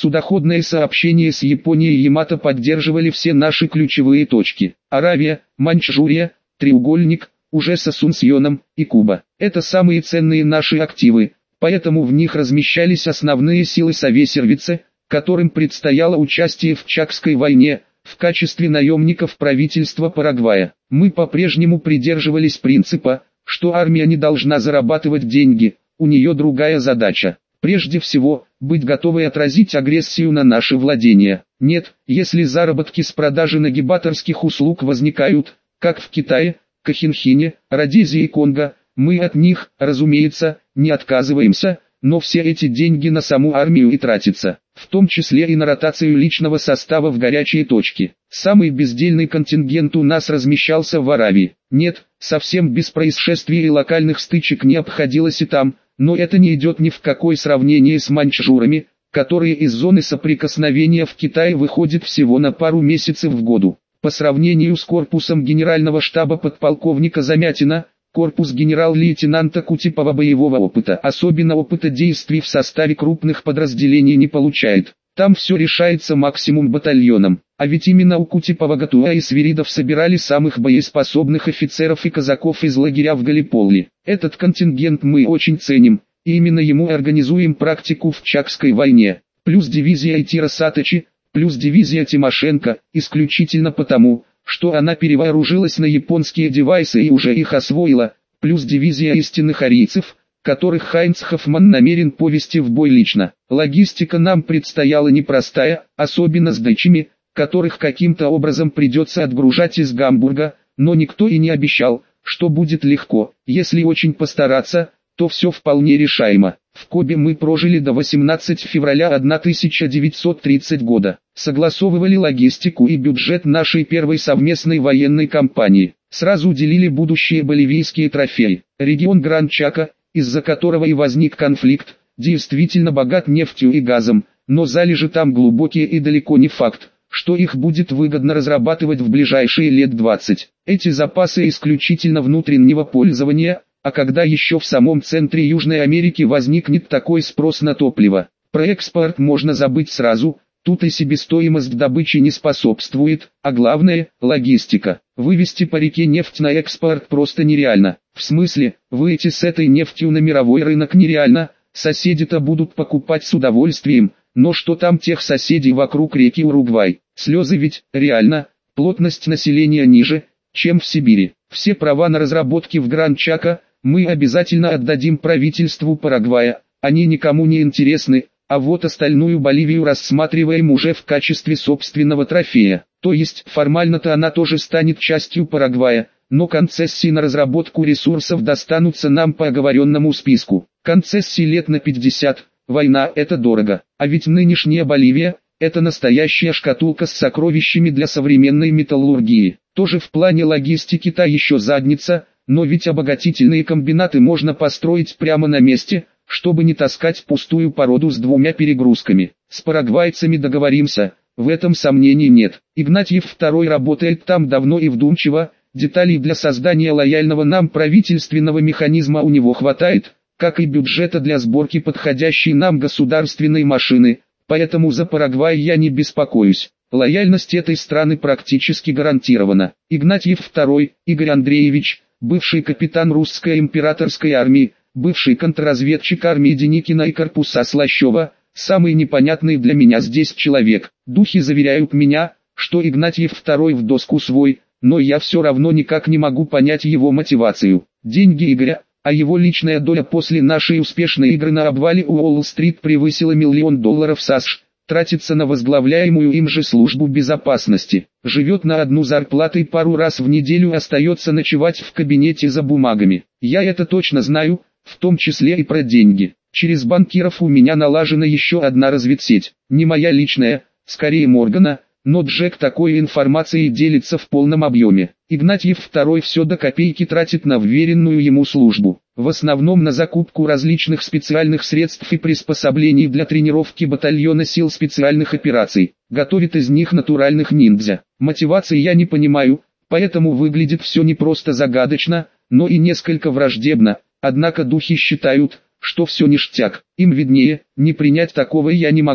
Судоходное сообщение с Японией и Ямато поддерживали все наши ключевые точки. Аравия, Маньчжурия, треугольник, уже с Асунсьоном, и Куба. Это самые ценные наши активы, поэтому в них размещались основные силы Совесервице, которым предстояло участие в Чакской войне, в качестве наемников правительства Парагвая. Мы по-прежнему придерживались принципа, что армия не должна зарабатывать деньги, у нее другая задача. Прежде всего, быть готовой отразить агрессию на наши владения. Нет, если заработки с продажи нагибаторских услуг возникают, как в Китае, Кохинхине, Родезии и Конго, мы от них, разумеется, не отказываемся, но все эти деньги на саму армию и тратятся, в том числе и на ротацию личного состава в горячие точки. Самый бездельный контингент у нас размещался в Аравии. Нет, совсем без происшествий и локальных стычек не обходилось и там, но это не идет ни в какое сравнение с маньчжурами, которые из зоны соприкосновения в Китае выходят всего на пару месяцев в году. По сравнению с корпусом генерального штаба подполковника Замятина, корпус генерал-лейтенанта Кутепова боевого опыта, особенно опыта действий в составе крупных подразделений, не получает. Там все решается максимум батальоном. А ведь именно у Кутепова Гатуа и Свиридов собирали самых боеспособных офицеров и казаков из лагеря в Галиполи. Этот контингент мы очень ценим, и именно ему организуем практику в Чакской войне. Плюс дивизия Айтира Саточи, плюс дивизия Тимошенко, исключительно потому, что она перевооружилась на японские девайсы и уже их освоила, плюс дивизия истинных арийцев, которых Хайнц Хоффман намерен повести в бой лично. Логистика нам предстояла непростая, особенно с дачами, которых каким-то образом придется отгружать из Гамбурга, но никто и не обещал, что будет легко. Если очень постараться, то все вполне решаемо. В Кобе мы прожили до 18 февраля 1930 года. Согласовывали логистику и бюджет нашей первой совместной военной кампании. Сразу уделили будущие боливийские трофеи. Регион Гран-Чако, из-за которого и возник конфликт, действительно богат нефтью и газом, но залежи там глубокие и далеко не факт, что их будет выгодно разрабатывать в ближайшие лет 20. Эти запасы исключительно внутреннего пользования, а когда еще в самом центре Южной Америки возникнет такой спрос на топливо, про экспорт можно забыть сразу, тут и себестоимость добычи не способствует, а главное – логистика. Вывести по реке нефть на экспорт просто нереально. В смысле, выйти с этой нефтью на мировой рынок нереально, соседи-то будут покупать с удовольствием, но что там тех соседей вокруг реки Уругвай? Слезы ведь, реально, плотность населения ниже, чем в Сибири. Все права на разработки в Гран-Чако мы обязательно отдадим правительству Парагвая, они никому не интересны, а вот остальную Боливию рассматриваем уже в качестве собственного трофея. То есть формально-то она тоже станет частью Парагвая, но концессии на разработку ресурсов достанутся нам по оговоренному списку. Концессии лет на 50, война – это дорого, а ведь нынешняя Боливия – это настоящая шкатулка с сокровищами для современной металлургии. Тоже в плане логистики та еще задница, но ведь обогатительные комбинаты можно построить прямо на месте, чтобы не таскать пустую породу с двумя перегрузками. С парагвайцами договоримся, в этом сомнений нет. Игнатьев II работает там давно и вдумчиво, деталей для создания лояльного нам правительственного механизма у него хватает, как и бюджета для сборки подходящей нам государственной машины, поэтому за Парагвай я не беспокоюсь. Лояльность этой страны практически гарантирована. Игнатьев II, Игорь Андреевич, бывший капитан русской императорской армии, бывший контрразведчик армии Деникина и корпуса Слащева, самый непонятный для меня здесь человек. Духи заверяют меня, что Игнатьев II в доску свой, но я все равно никак не могу понять его мотивацию. Деньги Игоря, а его личная доля после нашей успешной игры на обвале Уолл-стрит превысила $1 миллион США, тратится на возглавляемую им же службу безопасности, живет на одну зарплату и пару раз в неделю остается ночевать в кабинете за бумагами. Я это точно знаю, в том числе и про деньги. Через банкиров у меня налажена еще одна разведсеть, не моя личная, скорее Моргана, но Джек такой информацией делится в полном объеме. Игнатьев II все до копейки тратит на вверенную ему службу, в основном на закупку различных специальных средств и приспособлений для тренировки батальона сил специальных операций, готовит из них натуральных ниндзя. Мотивации я не понимаю, поэтому выглядит все не просто загадочно, но и несколько враждебно, однако духи считают, что все ништяк, им виднее, не принять такого я не могу.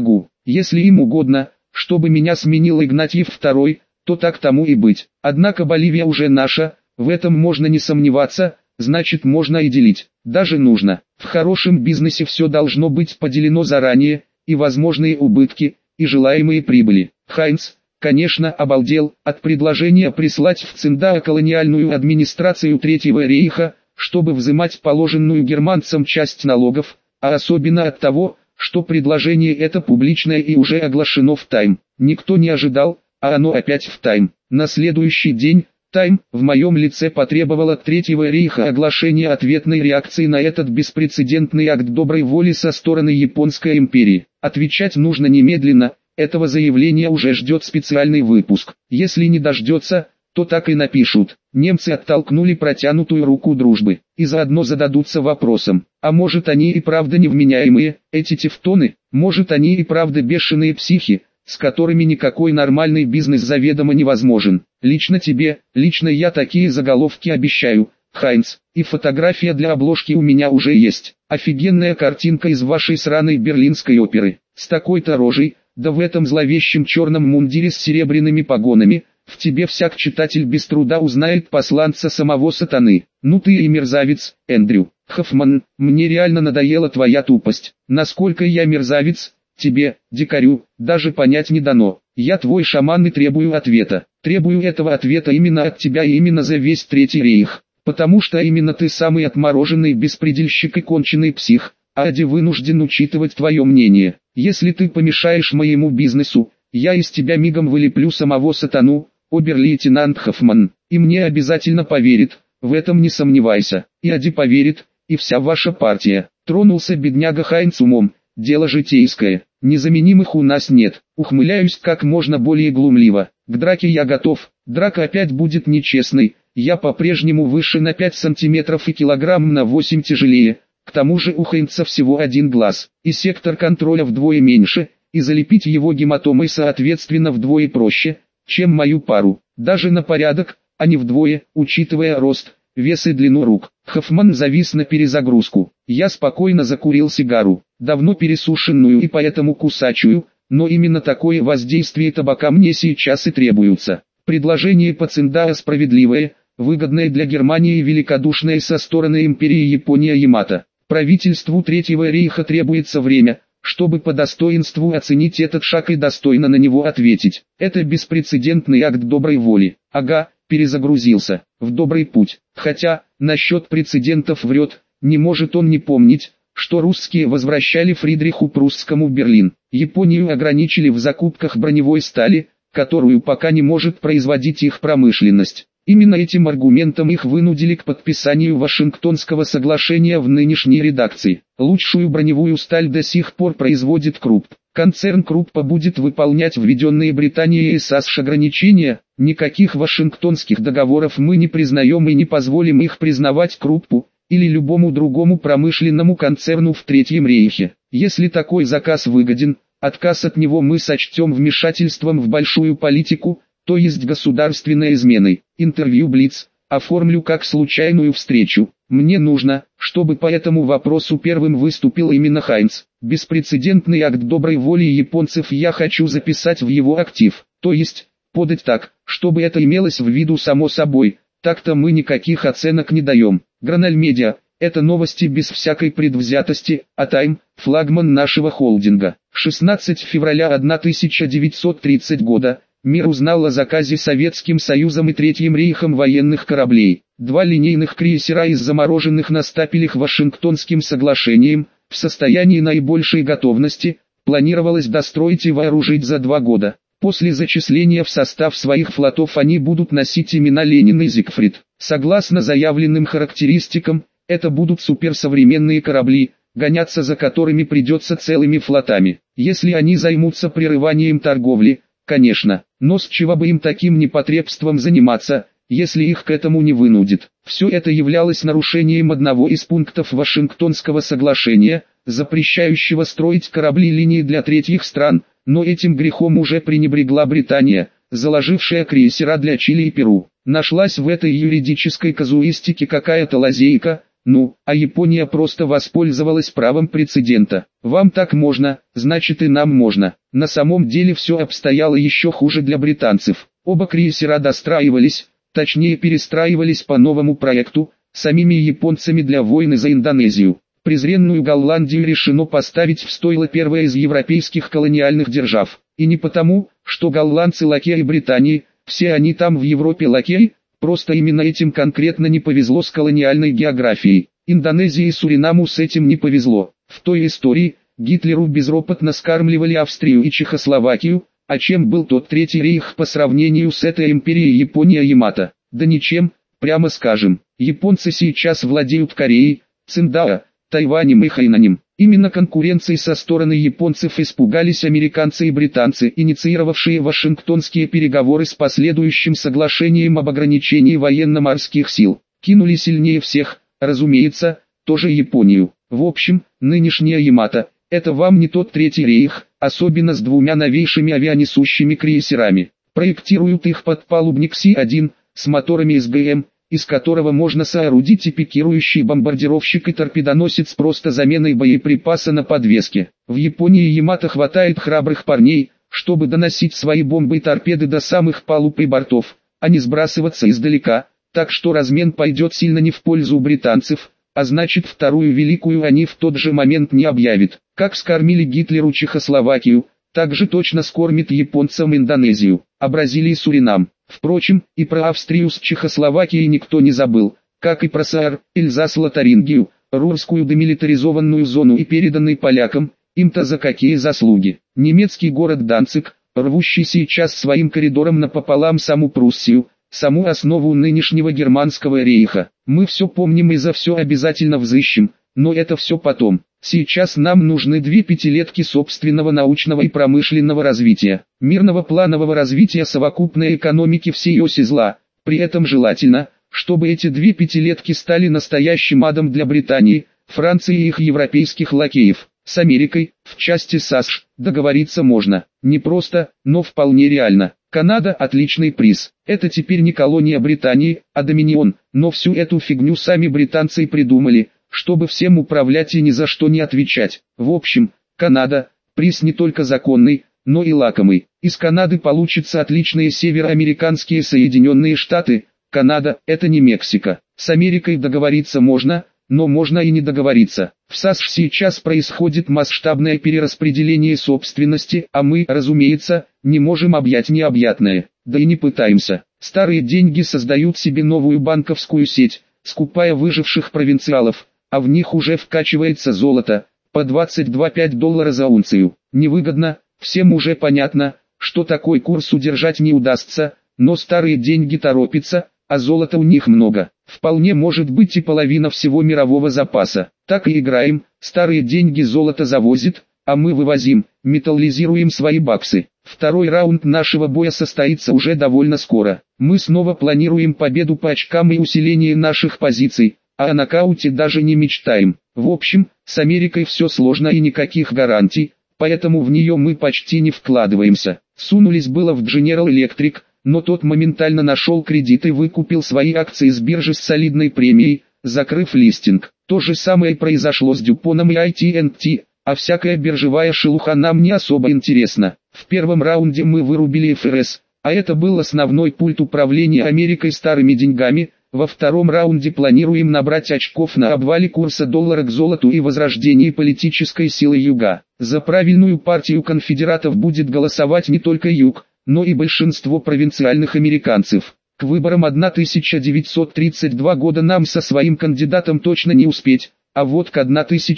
Если им угодно, чтобы меня сменил Игнатьев II, то так тому и быть. Однако Боливия уже наша, в этом можно не сомневаться, значит можно и делить. Даже нужно. В хорошем бизнесе все должно быть поделено заранее, и возможные убытки, и желаемые прибыли. Хайнц, конечно, обалдел от предложения прислать в Циндаа колониальную администрацию Третьего рейха, чтобы взимать положенную германцам часть налогов, а особенно от того, что предложение это публичное и уже оглашено в Тайм. Никто не ожидал, а оно опять в Тайм. На следующий день Тайм в моем лице потребовал от Третьего рейха оглашения ответной реакции на этот беспрецедентный акт доброй воли со стороны Японской империи. Отвечать нужно немедленно, этого заявления уже ждет специальный выпуск. Если не дождется, то так и напишут. Немцы оттолкнули протянутую руку дружбы, и заодно зададутся вопросом, а может они и правда невменяемые, эти тевтоны, может они и правда бешеные психи, с которыми никакой нормальный бизнес заведомо невозможен. Лично тебе, лично я такие заголовки обещаю, Хайнц, и фотография для обложки у меня уже есть. Офигенная картинка из вашей сраной берлинской оперы, с такой-то рожей, да в этом зловещем черном мундире с серебряными погонами. В тебе всяк читатель без труда узнает посланца самого сатаны. Ну ты и мерзавец, Эндрю. Хоффман, мне реально надоела твоя тупость. Насколько я мерзавец, тебе, дикарю, даже понять не дано. Я твой шаман и требую ответа. Требую этого ответа именно от тебя и именно за весь Третий рейх. Потому что именно ты самый отмороженный беспредельщик и конченый псих, а Ади вынужден учитывать твое мнение. Если ты помешаешь моему бизнесу, я из тебя мигом вылеплю самого сатану, обер-лейтенант Хоффман, и мне обязательно поверит, в этом не сомневайся. И Ади поверит, и вся ваша партия. Тронулся бедняга Хайнц умом, дело житейское, незаменимых у нас нет. Ухмыляюсь как можно более глумливо. К драке я готов, драка опять будет нечестной, я по-прежнему выше на 5 сантиметров и килограмм на 8 тяжелее. К тому же у Хайнца всего один глаз, и сектор контроля вдвое меньше, и залепить его гематомой соответственно вдвое проще, чем мою пару, даже на порядок, а не вдвое, учитывая рост, вес и длину рук. Хоффман завис на перезагрузку. Я спокойно закурил сигару, давно пересушенную и поэтому кусачую, но именно такое воздействие табака мне сейчас и требуется. Предложение по Циндаа справедливое, выгодное для Германии и великодушное со стороны империи Япония-Ямато. Правительству Третьего рейха требуется время, чтобы по достоинству оценить этот шаг и достойно на него ответить. Это беспрецедентный акт доброй воли. Ага, перезагрузился, в добрый путь. Хотя, насчет прецедентов врет, не может он не помнить, что русские возвращали Фридриху Прусскому Берлин. Японию ограничили в закупках броневой стали, которую пока не может производить их промышленность. Именно этим аргументом их вынудили к подписанию Вашингтонского соглашения в нынешней редакции. Лучшую броневую сталь до сих пор производит Крупп. Концерн Круппа будет выполнять введенные Британией и САСШ ограничения. Никаких Вашингтонских договоров мы не признаем и не позволим их признавать Круппу или любому другому промышленному концерну в Третьем рейхе. Если такой заказ выгоден, отказ от него мы сочтем вмешательством в большую политику, то есть государственной изменой. Интервью Блиц оформлю как случайную встречу. Мне нужно, чтобы по этому вопросу первым выступил именно Хайнц. Беспрецедентный акт доброй воли японцев я хочу записать в его актив. То есть, подать так, чтобы это имелось в виду само собой. Так-то мы никаких оценок не даем. Граналь Медиа – это новости без всякой предвзятости, а Тайм – флагман нашего холдинга. 16 февраля 1930 года. Мир узнал о заказе Советским Союзом и Третьим рейхом военных кораблей. 2 линейных крейсера из замороженных на стапелях Вашингтонским соглашением, в состоянии наибольшей готовности, планировалось достроить и вооружить за 2 года. После зачисления в состав своих флотов они будут носить имена Ленин и Зигфрид. Согласно заявленным характеристикам, это будут суперсовременные корабли, гоняться за которыми придется целыми флотами. Если они займутся прерыванием торговли, конечно, но с чего бы им таким непотребством заниматься, если их к этому не вынудит. Все это являлось нарушением одного из пунктов Вашингтонского соглашения, запрещающего строить корабли линии для третьих стран, но этим грехом уже пренебрегла Британия, заложившая крейсера для Чили и Перу. Нашлась в этой юридической казуистике какая-то лазейка, Ну, а Япония просто воспользовалась правом прецедента. Вам так можно, значит и нам можно. На самом деле все обстояло еще хуже для британцев. Оба крейсера достраивались, точнее перестраивались по новому проекту, самими японцами для войны за Индонезию. Презренную Голландию решено поставить в стойло первой из европейских колониальных держав. И не потому, что голландцы лакеи Британии, все они там в Европе лакеи, просто именно этим конкретно не повезло с колониальной географией. Индонезии и Суринаму с этим не повезло. В той истории Гитлеру безропотно скармливали Австрию и Чехословакию, а чем был тот Третий рейх по сравнению с этой империей Япония-Ямато? Да ничем, прямо скажем. Японцы сейчас владеют Кореей, Циндао, Тайванем и Хайнанем. Именно конкуренцией со стороны японцев испугались американцы и британцы, инициировавшие Вашингтонские переговоры с последующим соглашением об ограничении военно-морских сил. Кинули сильнее всех, разумеется, тоже Японию. В общем, нынешняя Ямато – это вам не тот Третий рейх, особенно с двумя новейшими авианесущими крейсерами. Проектируют их подпалубник Си-1 с моторами СГМ, из которого можно соорудить и пикирующий бомбардировщик и торпедоносец просто заменой боеприпаса на подвеске. В Японии Ямато хватает храбрых парней, чтобы доносить свои бомбы и торпеды до самых палуб и бортов, а не сбрасываться издалека, так что размен пойдет сильно не в пользу британцев, а значит вторую великую они в тот же момент не объявят. Как скормили Гитлеру Чехословакию, так же точно скормит японцам Индонезию, а Бразилии Суринам. Впрочем, и про Австрию с Чехословакией никто не забыл, как и про Саар, Эльзас-Лотарингию, Рурскую демилитаризованную зону и переданный полякам, им-то за какие заслуги. Немецкий город Данциг, рвущий сейчас своим коридором напополам саму Пруссию, саму основу нынешнего германского рейха. Мы все помним и за все обязательно взыщем, но это все потом. Сейчас нам нужны 2 пятилетки собственного научного и промышленного развития, мирного планового развития совокупной экономики всей оси зла. При этом желательно, чтобы эти 2 пятилетки стали настоящим адом для Британии, Франции и их европейских лакеев. С Америкой, в части САСШ, договориться можно. Не просто, но вполне реально. Канада – отличный приз. Это теперь не колония Британии, а доминион, но всю эту фигню сами британцы и придумали, чтобы всем управлять и ни за что не отвечать. В общем, Канада – приз не только законный, но и лакомый. Из Канады получатся отличные североамериканские Соединенные Штаты. Канада – это не Мексика. С Америкой договориться можно, но можно и не договориться. В САСШ сейчас происходит масштабное перераспределение собственности, а мы, разумеется, не можем объять необъятное. Да и не пытаемся. Старые деньги создают себе новую банковскую сеть, скупая выживших провинциалов, а в них уже вкачивается золото, по $22,5 за унцию. Невыгодно, всем уже понятно, что такой курс удержать не удастся, но старые деньги торопятся, а золота у них много. Вполне может быть и половина всего мирового запаса. Так и играем, старые деньги золото завозит, а мы вывозим, металлизируем свои баксы. Второй раунд нашего боя состоится уже довольно скоро. Мы снова планируем победу по очкам и усиление наших позиций, а о нокауте даже не мечтаем. В общем, с Америкой все сложно и никаких гарантий, поэтому в нее мы почти не вкладываемся. Сунулись было в General Electric, но тот моментально нашел кредит и выкупил свои акции с биржи с солидной премией, закрыв листинг. То же самое произошло с Дюпоном и AT&T, а всякая биржевая шелуха нам не особо интересна. В первом раунде мы вырубили ФРС, а это был основной пульт управления Америкой старыми деньгами. Во втором раунде планируем набрать очков на обвале курса доллара к золоту и возрождении политической силы Юга. За правильную партию конфедератов будет голосовать не только Юг, но и большинство провинциальных американцев. К выборам 1932 года нам со своим кандидатом точно не успеть, а вот к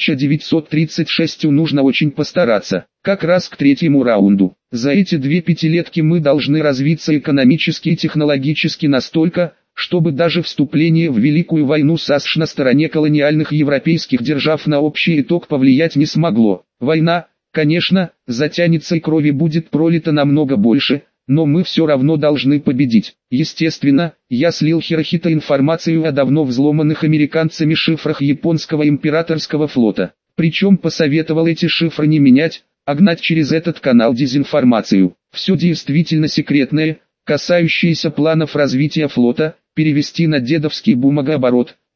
1936 нужно очень постараться, как раз к третьему раунду. За эти 2 пятилетки мы должны развиться экономически и технологически настолько, чтобы даже вступление в Великую войну САСШ на стороне колониальных европейских держав на общий итог повлиять не смогло. Война, конечно, затянется и крови будет пролито намного больше, но мы все равно должны победить. Естественно, я слил Хирохито информацию о давно взломанных американцами шифрах японского императорского флота. Причем посоветовал эти шифры не менять, а гнать через этот канал дезинформацию. Все действительно секретное, касающееся планов развития флота, перевести на дедовский бумагооборот,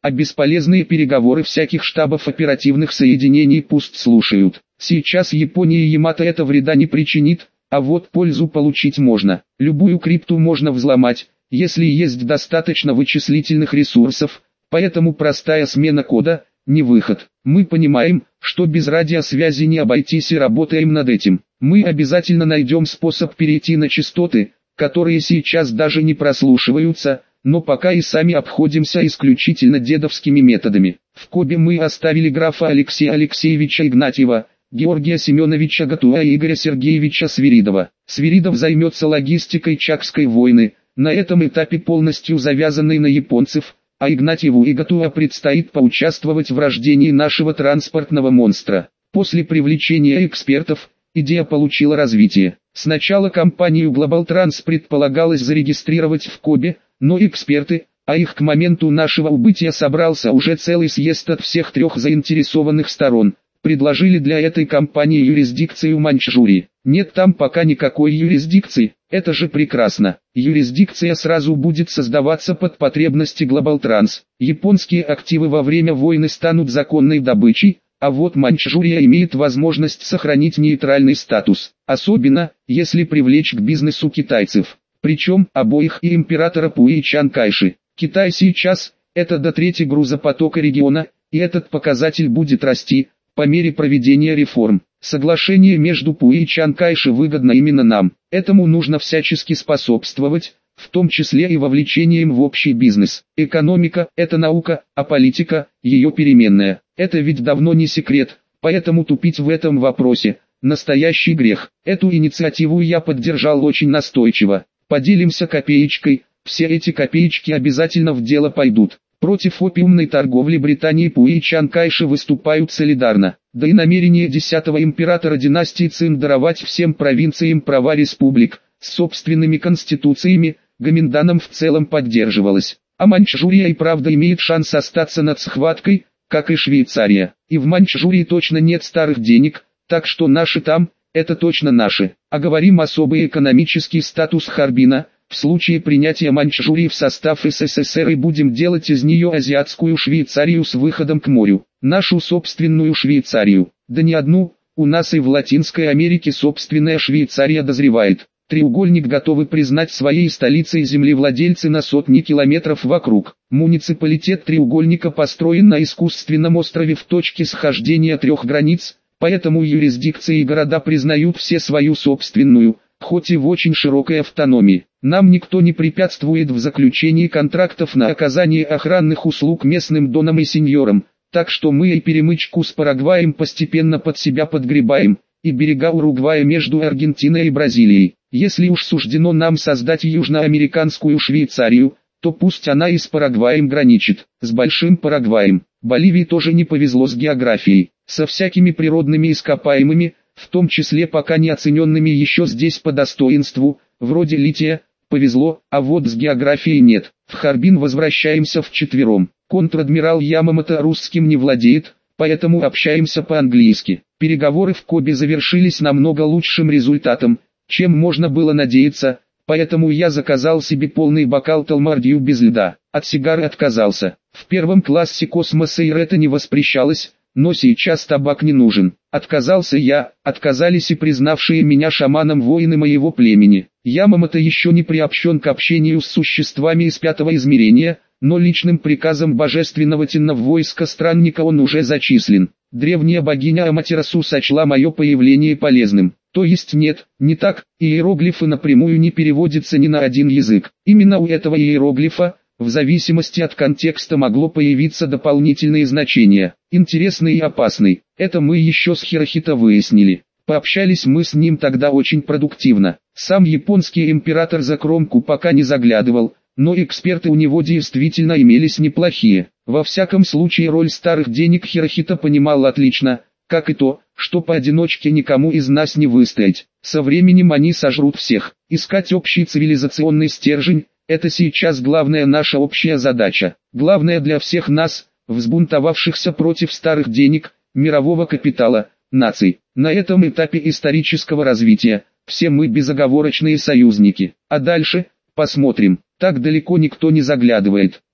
а бесполезные переговоры всяких штабов оперативных соединений пусть слушают. Сейчас Японии Ямато это вреда не причинит, а вот пользу получить можно. Любую крипту можно взломать, если есть достаточно вычислительных ресурсов, поэтому простая смена кода – не выход. Мы понимаем, что без радиосвязи не обойтись и работаем над этим. Мы обязательно найдем способ перейти на частоты, которые сейчас даже не прослушиваются, но пока и сами обходимся исключительно дедовскими методами. В Кобе мы оставили графа Алексея Алексеевича Игнатьева, Георгия Семеновича Гатуа и Игоря Сергеевича Свиридова. Свиридов займется логистикой Чакской войны, на этом этапе полностью завязанной на японцев, а Игнатьеву и Гатуа предстоит поучаствовать в рождении нашего транспортного монстра. После привлечения экспертов, идея получила развитие. Сначала компанию Global Trans предполагалось зарегистрировать в Кобе, но эксперты, а их к моменту нашего убытия собрался уже целый съезд от всех трех заинтересованных сторон, предложили для этой компании юрисдикцию Маньчжурии. Нет там пока никакой юрисдикции, это же прекрасно. Юрисдикция сразу будет создаваться под потребности Global Trans. Японские активы во время войны станут законной добычей, а вот Маньчжурия имеет возможность сохранить нейтральный статус, особенно, если привлечь к бизнесу китайцев. Причем обоих и императора Пуи и Чан Кайши. Китай сейчас – это до трети грузопотока региона, и этот показатель будет расти по мере проведения реформ. Соглашение между Пуи и Чан Кайши выгодно именно нам. Этому нужно всячески способствовать, в том числе и вовлечением в общий бизнес. Экономика – это наука, а политика – ее переменная. Это ведь давно не секрет, поэтому тупить в этом вопросе – настоящий грех. Эту инициативу я поддержал очень настойчиво. Поделимся копеечкой, все эти копеечки обязательно в дело пойдут. Против опиумной торговли Британии Пуи и Чан Кайши выступают солидарно. Да и намерение 10-го императора династии Цин даровать всем провинциям права республик, с собственными конституциями, Гоминданом в целом поддерживалось. А Маньчжурия и правда имеет шанс остаться над схваткой, как и Швейцария. И в Маньчжурии точно нет старых денег, так что наши там, это точно наши. А говорим особый экономический статус Харбина. В случае принятия Маньчжурии в состав СССР и будем делать из нее азиатскую Швейцарию с выходом к морю. Нашу собственную Швейцарию. Да не одну, у нас и в Латинской Америке собственная Швейцария дозревает. Треугольник готовы признать своей столицей землевладельцы на сотни километров вокруг. Муниципалитет треугольника построен на искусственном острове в точке схождения трех границ, поэтому юрисдикции и города признают все свою собственную, хоть и в очень широкой автономии. Нам никто не препятствует в заключении контрактов на оказание охранных услуг местным донам и сеньорам, так что мы и перемычку с Парагваем постепенно под себя подгребаем, и берега Уругвая между Аргентиной и Бразилией. Если уж суждено нам создать южноамериканскую Швейцарию, то пусть она и с Парагваем граничит, с Большим Парагваем. Боливии тоже не повезло с географией, со всякими природными ископаемыми, в том числе пока не оцененными еще здесь по достоинству, вроде лития, повезло, а вот с географией нет. В Харбин возвращаемся вчетвером. Контр-адмирал Ямамото русским не владеет, поэтому общаемся по-английски. Переговоры в Кобе завершились намного лучшим результатом, чем можно было надеяться, поэтому я заказал себе полный бокал Талмардью без льда. От сигары отказался. В первом классе космоса это не воспрещалось, но сейчас табак не нужен. Отказался я, отказались и признавшие меня шаманом воины моего племени. Ямамото еще не приобщен к общению с существами из пятого измерения, но личным приказом божественного Тинна в войско странника он уже зачислен. Древняя богиня Аматерасу сочла мое появление полезным. То есть нет, не так, иероглифы напрямую не переводятся ни на один язык. Именно у этого иероглифа, в зависимости от контекста могло появиться дополнительные значения, интересный и опасный. Это мы еще с Хирохито выяснили. Пообщались мы с ним тогда очень продуктивно. Сам японский император за кромку пока не заглядывал, но эксперты у него действительно имелись неплохие. Во всяком случае роль старых денег Хирохито понимал отлично, как и то, что поодиночке никому из нас не выстоять. Со временем они сожрут всех. Искать общий цивилизационный стержень – это сейчас главная наша общая задача. Главное для всех нас, взбунтовавшихся против старых денег, мирового капитала, наций. На этом этапе исторического развития, все мы безоговорочные союзники. А дальше, посмотрим. Так далеко никто не заглядывает.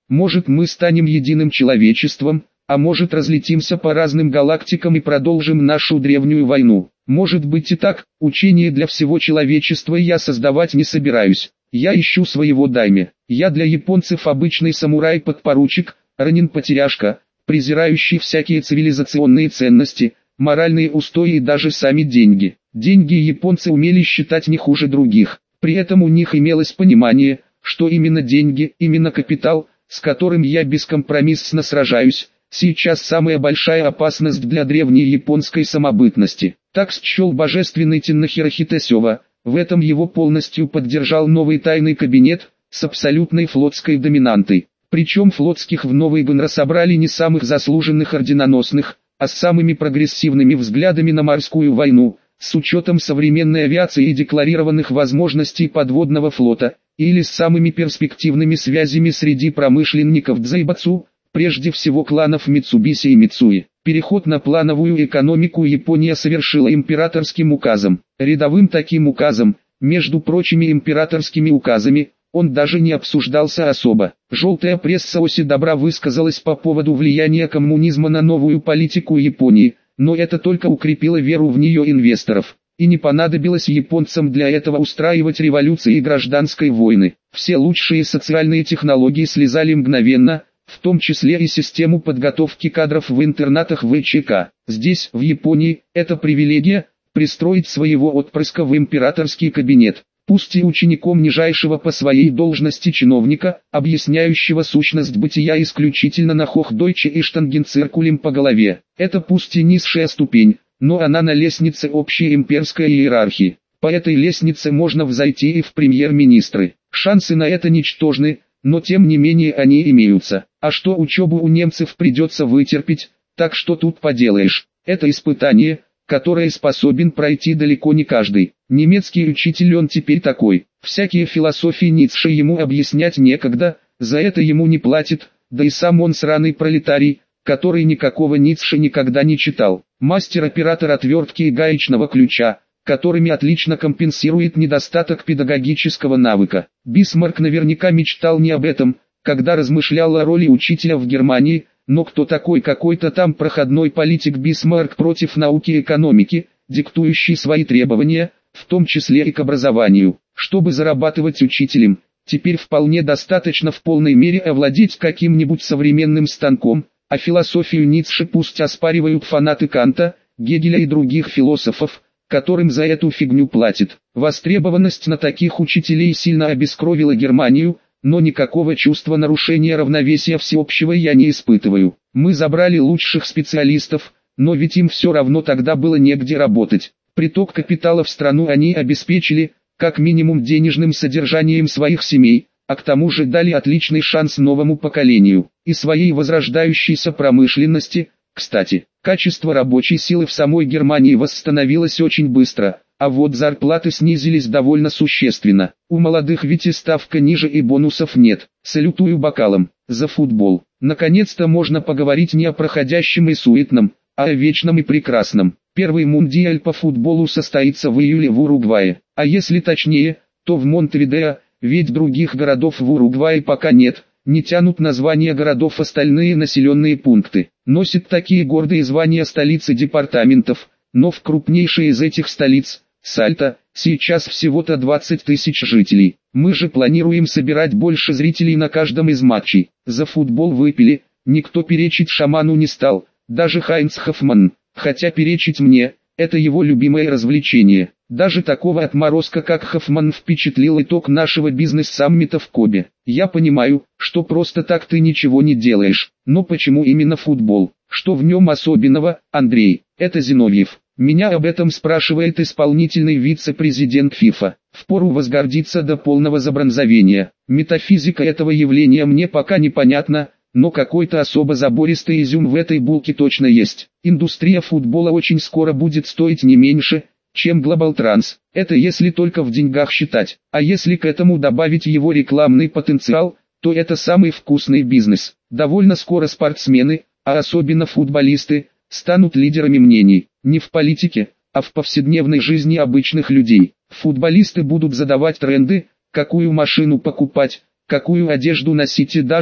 Может, мы станем единым человечеством, а может, разлетимся по разным галактикам и продолжим нашу древнюю войну. Может быть и так, учение для всего человечества я создавать не собираюсь. Я ищу своего дайме. Я для японцев обычный самурай-подпоручик, ранин-потеряшка, презирающий всякие цивилизационные ценности, моральные устои и даже сами деньги. Деньги японцы умели считать не хуже других. При этом у них имелось понимание, что именно деньги, именно капитал, с которым я бескомпромиссно сражаюсь, сейчас самая большая опасность для древней японской самобытности. Так счел божественный Теннохиро Хитесёва. В этом его полностью поддержал новый тайный кабинет с абсолютной флотской доминантой. Причем флотских в новый ГНР собрали не самых заслуженных орденоносных, а с самыми прогрессивными взглядами на морскую войну, с учетом современной авиации и декларированных возможностей подводного флота, или с самыми перспективными связями среди промышленников Дзайбацу, прежде всего кланов Митсубиси и Мицуи. Переход на плановую экономику Япония совершила императорским указом. Рядовым таким указом, между прочими императорскими указами, он даже не обсуждался особо. Желтая пресса Оси Добра высказалась по поводу влияния коммунизма на новую политику Японии, но это только укрепило веру в нее инвесторов. И не понадобилось японцам для этого устраивать революции и гражданской войны. Все лучшие социальные технологии слезали мгновенно, в том числе и систему подготовки кадров в интернатах ВЧК. Здесь, в Японии, это привилегия – пристроить своего отпрыска в императорский кабинет. Пусть и учеником нижайшего по своей должности чиновника, объясняющего сущность бытия исключительно на Хохдойче и Штангенциркулем по голове. Это пусть и низшая ступень, но она на лестнице общей имперской иерархии. По этой лестнице можно взойти и в премьер-министры. Шансы на это ничтожны, но тем не менее они имеются. А что учебу у немцев придется вытерпеть, так что тут поделаешь. Это испытание, которое способен пройти далеко не каждый. Немецкий учитель он теперь такой. Всякие философии Ницше ему объяснять некогда, за это ему не платят, да и сам он сраный пролетарий, который никакого Ницше никогда не читал. Мастер-оператор отвертки и гаечного ключа, которыми отлично компенсирует недостаток педагогического навыка. Бисмарк наверняка мечтал не об этом, когда размышлял о роли учителя в Германии, но кто такой какой-то там проходной политик Бисмарк против науки и экономики, диктующий свои требования, в том числе и к образованию. Чтобы зарабатывать учителем, теперь вполне достаточно в полной мере овладеть каким-нибудь современным станком, а философию Ницше пусть оспаривают фанаты Канта, Гегеля и других философов, которым за эту фигню платят. Востребованность на таких учителей сильно обескровила Германию, но никакого чувства нарушения равновесия всеобщего я не испытываю. Мы забрали лучших специалистов, но ведь им все равно тогда было негде работать. Приток капитала в страну они обеспечили, как минимум денежным содержанием своих семей, а к тому же дали отличный шанс новому поколению и своей возрождающейся промышленности. Кстати, качество рабочей силы в самой Германии восстановилось очень быстро, а вот зарплаты снизились довольно существенно. У молодых ведь и ставка ниже и бонусов нет. Салютую бокалом за футбол. Наконец-то можно поговорить не о проходящем и суетном, а о вечном и прекрасном. Первый мундиаль по футболу состоится в июле в Уругвае, а если точнее, то в Монтевидео, ведь других городов в Уругвае пока нет. Не тянут названия городов остальные населенные пункты. Носят такие гордые звания столицы департаментов, но в крупнейшей из этих столиц, Сальто, сейчас всего-то 20 тысяч жителей. Мы же планируем собирать больше зрителей на каждом из матчей. За футбол выпили, никто перечить шаману не стал, даже Хайнц Хоффман, хотя перечить мне, это его любимое развлечение. Даже такого отморозка как Хоффман впечатлил итог нашего бизнес-саммита в Кобе. Я понимаю, что просто так ты ничего не делаешь, но почему именно футбол? Что в нем особенного, Андрей? Это Зиновьев. Меня об этом спрашивает исполнительный вице-президент ФИФА. Впору возгордиться до полного забронзовения. Метафизика этого явления мне пока непонятна, но какой-то особо забористый изюм в этой булке точно есть. Индустрия футбола очень скоро будет стоить не меньше, чем Global Trans. Это если только в деньгах считать. А если к этому добавить его рекламный потенциал, то это самый вкусный бизнес. Довольно скоро спортсмены, а особенно футболисты, станут лидерами мнений. Не в политике, а в повседневной жизни обычных людей. Футболисты будут задавать тренды, какую машину покупать, какую одежду носить и даже,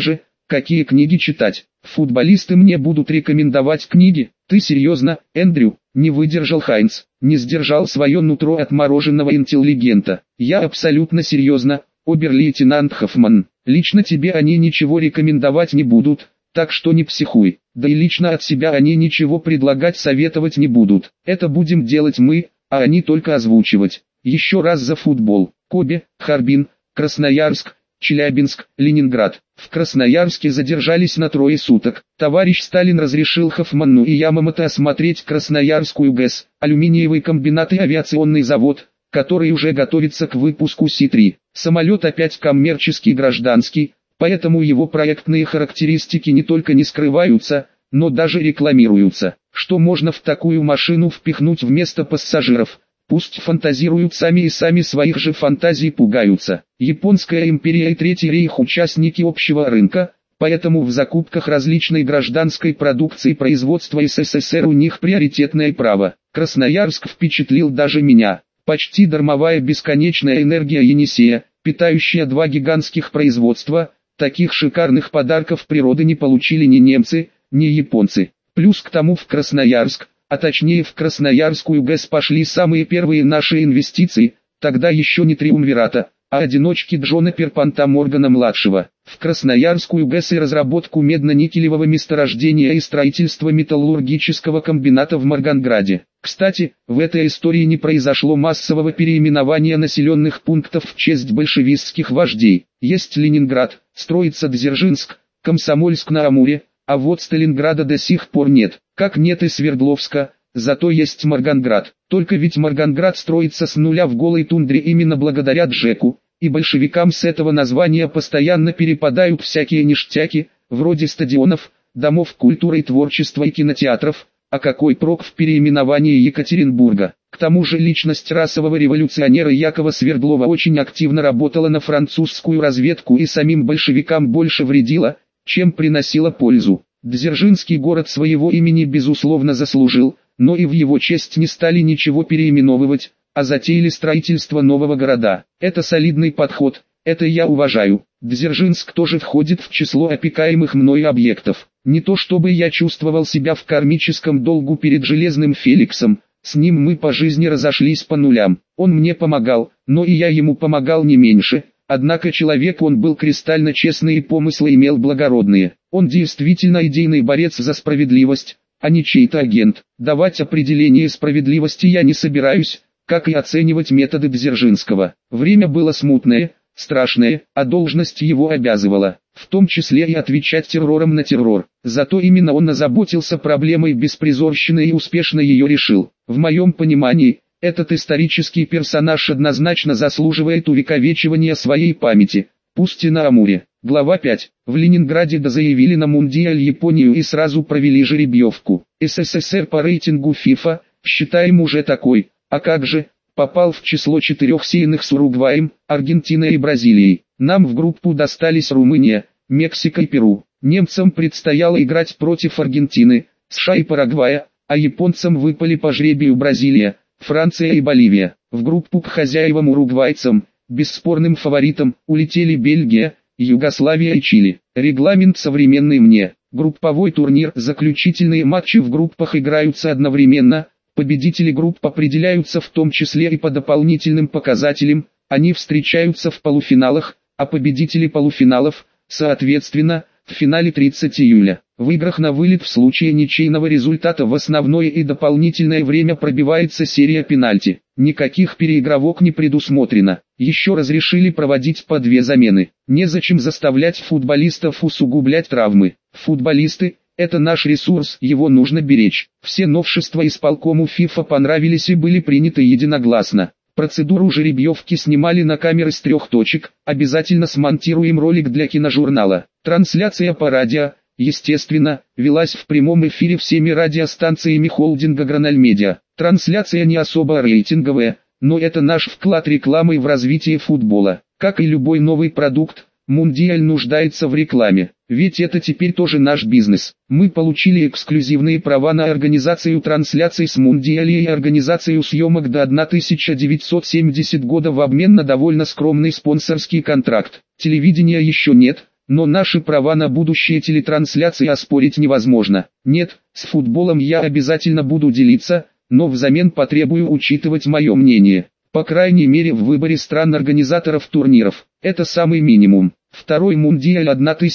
Какие книги читать? Футболисты мне будут рекомендовать книги. Ты серьезно, Эндрю? Не выдержал Хайнц. Не сдержал свое нутро отмороженного интеллигента. Я абсолютно серьезно, обер-лейтенант Хоффман. Лично тебе они ничего рекомендовать не будут, так что не психуй. Да и лично от себя они ничего предлагать советовать не будут. Это будем делать мы, а они только озвучивать. Еще раз за футбол. Кобе, Харбин, Красноярск, Челябинск, Ленинград. В Красноярске задержались на 3 суток. Товарищ Сталин разрешил Хоффману и Ямамото осмотреть Красноярскую ГЭС, алюминиевый комбинат и авиационный завод, который уже готовится к выпуску Си-3. Самолет опять коммерческий гражданский, поэтому его проектные характеристики не только не скрываются, но даже рекламируются. Что можно в такую машину впихнуть вместо пассажиров? Пусть фантазируют сами и сами своих же фантазий пугаются. Японская империя и Третий рейх участники общего рынка, поэтому в закупках различной гражданской продукции производства СССР у них приоритетное право. Красноярск впечатлил даже меня. Почти дармовая бесконечная энергия Енисея, питающая 2 гигантских производства, таких шикарных подарков природы не получили ни немцы, ни японцы. Плюс к тому в Красноярск, а точнее в Красноярскую ГЭС пошли самые первые наши инвестиции, тогда еще не триумвирата, а одиночки Джона Перпанта-Моргана-младшего. В Красноярскую ГЭС и разработку медно-никелевого месторождения и строительство металлургического комбината в Марганграде. Кстати, в этой истории не произошло массового переименования населенных пунктов в честь большевистских вождей. Есть Ленинград, строится Дзержинск, Комсомольск-на-Амуре, а вот Сталинграда до сих пор нет. Как нет и Свердловска, зато есть Марганград. Только ведь Марганград строится с нуля в голой тундре именно благодаря Джеку, и большевикам с этого названия постоянно перепадают всякие ништяки, вроде стадионов, домов культуры и творчества и кинотеатров. А какой прок в переименовании Екатеринбурга? К тому же личность расового революционера Якова Свердлова очень активно работала на французскую разведку и самим большевикам больше вредила, чем приносила пользу. Дзержинский город своего имени безусловно заслужил, но и в его честь не стали ничего переименовывать, а затеяли строительство нового города. Это солидный подход, это я уважаю. Дзержинск тоже входит в число опекаемых мною объектов. Не то чтобы я чувствовал себя в кармическом долгу перед Железным Феликсом, с ним мы по жизни разошлись по нулям. Он мне помогал, но и я ему помогал не меньше. Однако человек он был кристально честный и помыслы имел благородные. Он действительно идейный борец за справедливость, а не чей-то агент. Давать определение справедливости я не собираюсь, как и оценивать методы Дзержинского. Время было смутное, страшное, а должность его обязывала, в том числе и отвечать террором на террор. Зато именно он озаботился проблемой беспризорщины и успешно ее решил. В моем понимании, этот исторический персонаж однозначно заслуживает увековечивания своей памяти, пусть и на Амуре. Глава 5. В Ленинграде заявили на Мундиаль Японию и сразу провели жеребьевку. СССР по рейтингу FIFA, считаем уже такой, а как же, попал в число 4 сеянных с Уругваем, Аргентиной и Бразилией. Нам в группу достались Румыния, Мексика и Перу. Немцам предстояло играть против Аргентины, США и Парагвая, а японцам выпали по жребию Бразилия, Франция и Боливия. В группу к хозяевам уругвайцам, бесспорным фаворитам, улетели Бельгия, Югославия и Чили. Регламент современный мне. Групповой турнир, заключительные матчи в группах играются одновременно, победители групп определяются в том числе и по дополнительным показателям, они встречаются в полуфиналах, а победители полуфиналов, соответственно, в финале 30 июля. В играх на вылет в случае ничейного результата в основное и дополнительное время пробивается серия пенальти. Никаких переигровок не предусмотрено. Еще разрешили проводить по 2 замены. Незачем заставлять футболистов усугублять травмы. Футболисты – это наш ресурс, его нужно беречь. Все новшества исполкому FIFA понравились и были приняты единогласно. Процедуру жеребьевки снимали на камеры с 3 точек, обязательно смонтируем ролик для киножурнала. Трансляция по радио, естественно, велась в прямом эфире всеми радиостанциями холдинга Гранальмедиа. Трансляция не особо рейтинговая, но это наш вклад рекламой в развитие футбола. Как и любой новый продукт, Мундиаль нуждается в рекламе, ведь это теперь тоже наш бизнес. Мы получили эксклюзивные права на организацию трансляций с Мундиаля и организацию съемок до 1970 года в обмен на довольно скромный спонсорский контракт. Телевидения еще нет, но наши права на будущие телетрансляции оспорить невозможно. Нет, с футболом я обязательно буду делиться, но взамен потребую учитывать мое мнение. По крайней мере в выборе стран-организаторов турниров. Это самый минимум. Второй Мундиаль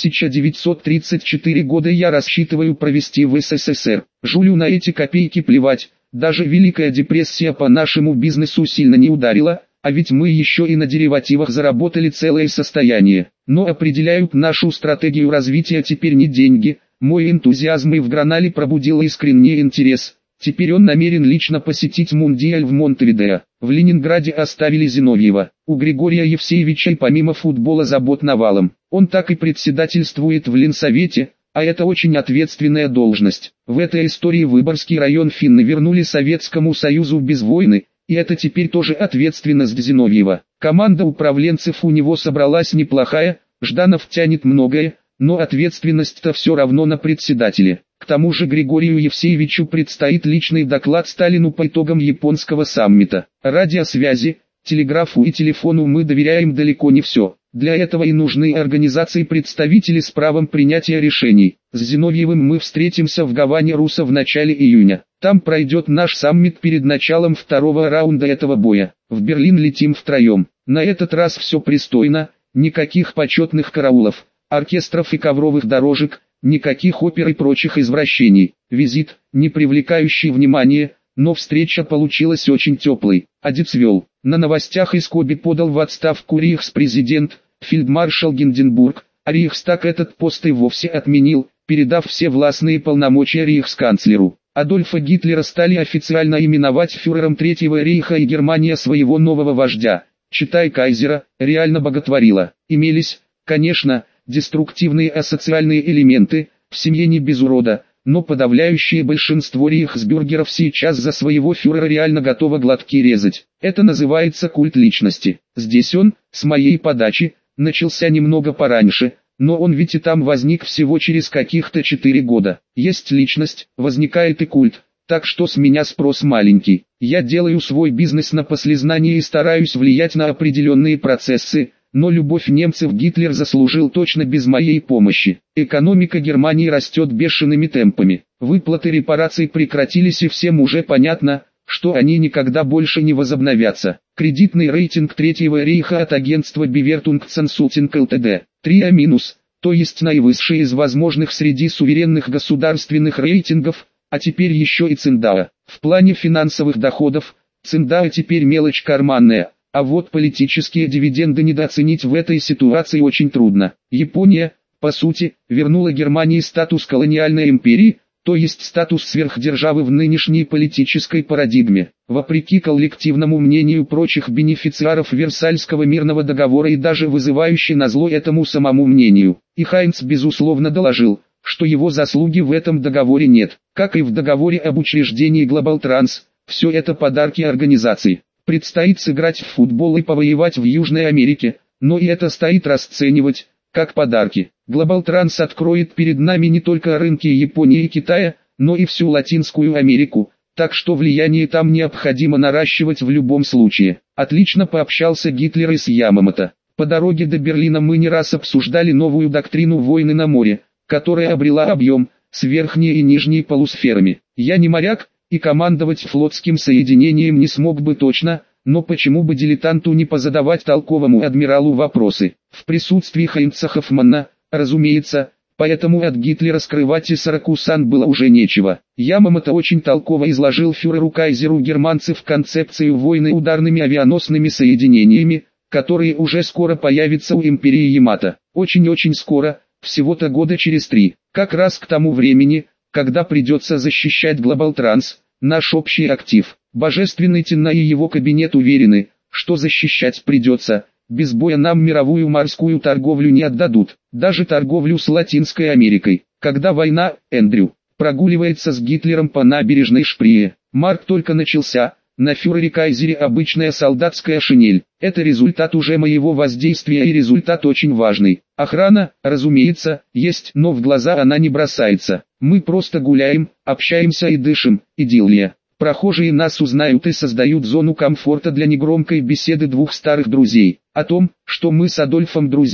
1934 года я рассчитываю провести в СССР. Жулю на эти копейки плевать. Даже Великая депрессия по нашему бизнесу сильно не ударила, а ведь мы еще и на деривативах заработали целое состояние. Но определяют нашу стратегию развития теперь не деньги. Мой энтузиазм и в Гранале пробудил искренний интерес. Теперь он намерен лично посетить Мундиаль в Монтевидео. В Ленинграде оставили Зиновьева. У Григория Евсеевича помимо футбола забот навалом. Он так и председательствует в Ленсовете, а это очень ответственная должность. В этой истории Выборгский район финны вернули Советскому Союзу без войны, и это теперь тоже ответственность Зиновьева. Команда управленцев у него собралась неплохая, Жданов тянет многое, но ответственность-то все равно на председателе. К тому же Григорию Евсеевичу предстоит личный доклад Сталину по итогам японского саммита. Радиосвязи, телеграфу и телефону мы доверяем далеко не все. Для этого и нужны организации-представители с правом принятия решений. С Зиновьевым мы встретимся в Гаване Руса в начале июня. Там пройдет наш саммит перед началом второго раунда этого боя. В Берлин летим втроем. На этот раз все пристойно, никаких почетных караулов, оркестров и ковровых дорожек, никаких опер и прочих извращений. Визит, не привлекающий внимания, но встреча получилась очень теплой. Одицвел. На новостях из Коби подал в отставку рейхспрезидент, фельдмаршал Гинденбург, а Рейхстаг этот пост и вовсе отменил, передав все властные полномочия рейхсканцлеру. Адольфа Гитлера стали официально именовать фюрером Третьего рейха, и Германия своего нового вождя, читай кайзера, реально боготворила. Имелись, конечно, деструктивные асоциальные элементы, в семье не без урода, но подавляющее большинство рейхсбюргеров сейчас за своего фюрера реально готово глотки резать. Это называется культ личности. Здесь он, с моей подачи, начался немного пораньше, но он ведь и там возник всего через каких-то 4 года. Есть личность, возникает и культ, так что с меня спрос маленький. Я делаю свой бизнес на послезнании и стараюсь влиять на определенные процессы, но любовь немцев Гитлер заслужил точно без моей помощи. Экономика Германии растет бешеными темпами. Выплаты репараций прекратились, и всем уже понятно, что они никогда больше не возобновятся. Кредитный рейтинг Третьего рейха от агентства Bewertung Consulting Ltd. 3А-, то есть наивысший из возможных среди суверенных государственных рейтингов, а теперь еще и ЦИНДАО. В плане финансовых доходов, ЦИНДАО теперь мелочь карманная. А вот политические дивиденды недооценить в этой ситуации очень трудно. Япония, по сути, вернула Германии статус колониальной империи, то есть статус сверхдержавы в нынешней политической парадигме. Вопреки коллективному мнению прочих бенефициаров Версальского мирного договора и даже вызывающий назло этому самому мнению. И Хайнц безусловно доложил, что его заслуги в этом договоре нет, как и в договоре об учреждении Глобалтранс. Все это подарки организации. Предстоит сыграть в футбол и повоевать в Южной Америке, но и это стоит расценивать как подарки. Глобалтранс откроет перед нами не только рынки Японии и Китая, но и всю Латинскую Америку, так что влияние там необходимо наращивать в любом случае. Отлично пообщался Гитлер и с Ямамото. По дороге до Берлина мы не раз обсуждали новую доктрину войны на море, которая обрела объем с верхней и нижней полусферами. Я не моряк, и командовать флотским соединением не смог бы точно, но почему бы дилетанту не позадавать толковому адмиралу вопросы? В присутствии Хайнца Хоффмана, разумеется, поэтому от Гитлера скрывать и Саракусан было уже нечего. Ямамото очень толково изложил фюреру-кайзеру германцев концепцию войны ударными авианосными соединениями, которые уже скоро появятся у империи Ямато. Очень-очень скоро, всего-то года через 3, как раз к тому времени, когда придется защищать Глобалтранс, наш общий актив. Божественный Тенна и его кабинет уверены, что защищать придется, без боя нам мировую морскую торговлю не отдадут, даже торговлю с Латинской Америкой. Когда война, Эндрю, прогуливается с Гитлером по набережной Шпрее. Марк только начался, на фюрере-кайзере обычная солдатская шинель. Это результат уже моего воздействия и результат очень важный. Охрана, разумеется, есть, но в глаза она не бросается. Мы просто гуляем, общаемся и дышим, идиллия. Прохожие нас узнают и создают зону комфорта для негромкой беседы двух старых друзей. О том, что мы с Адольфом друзья,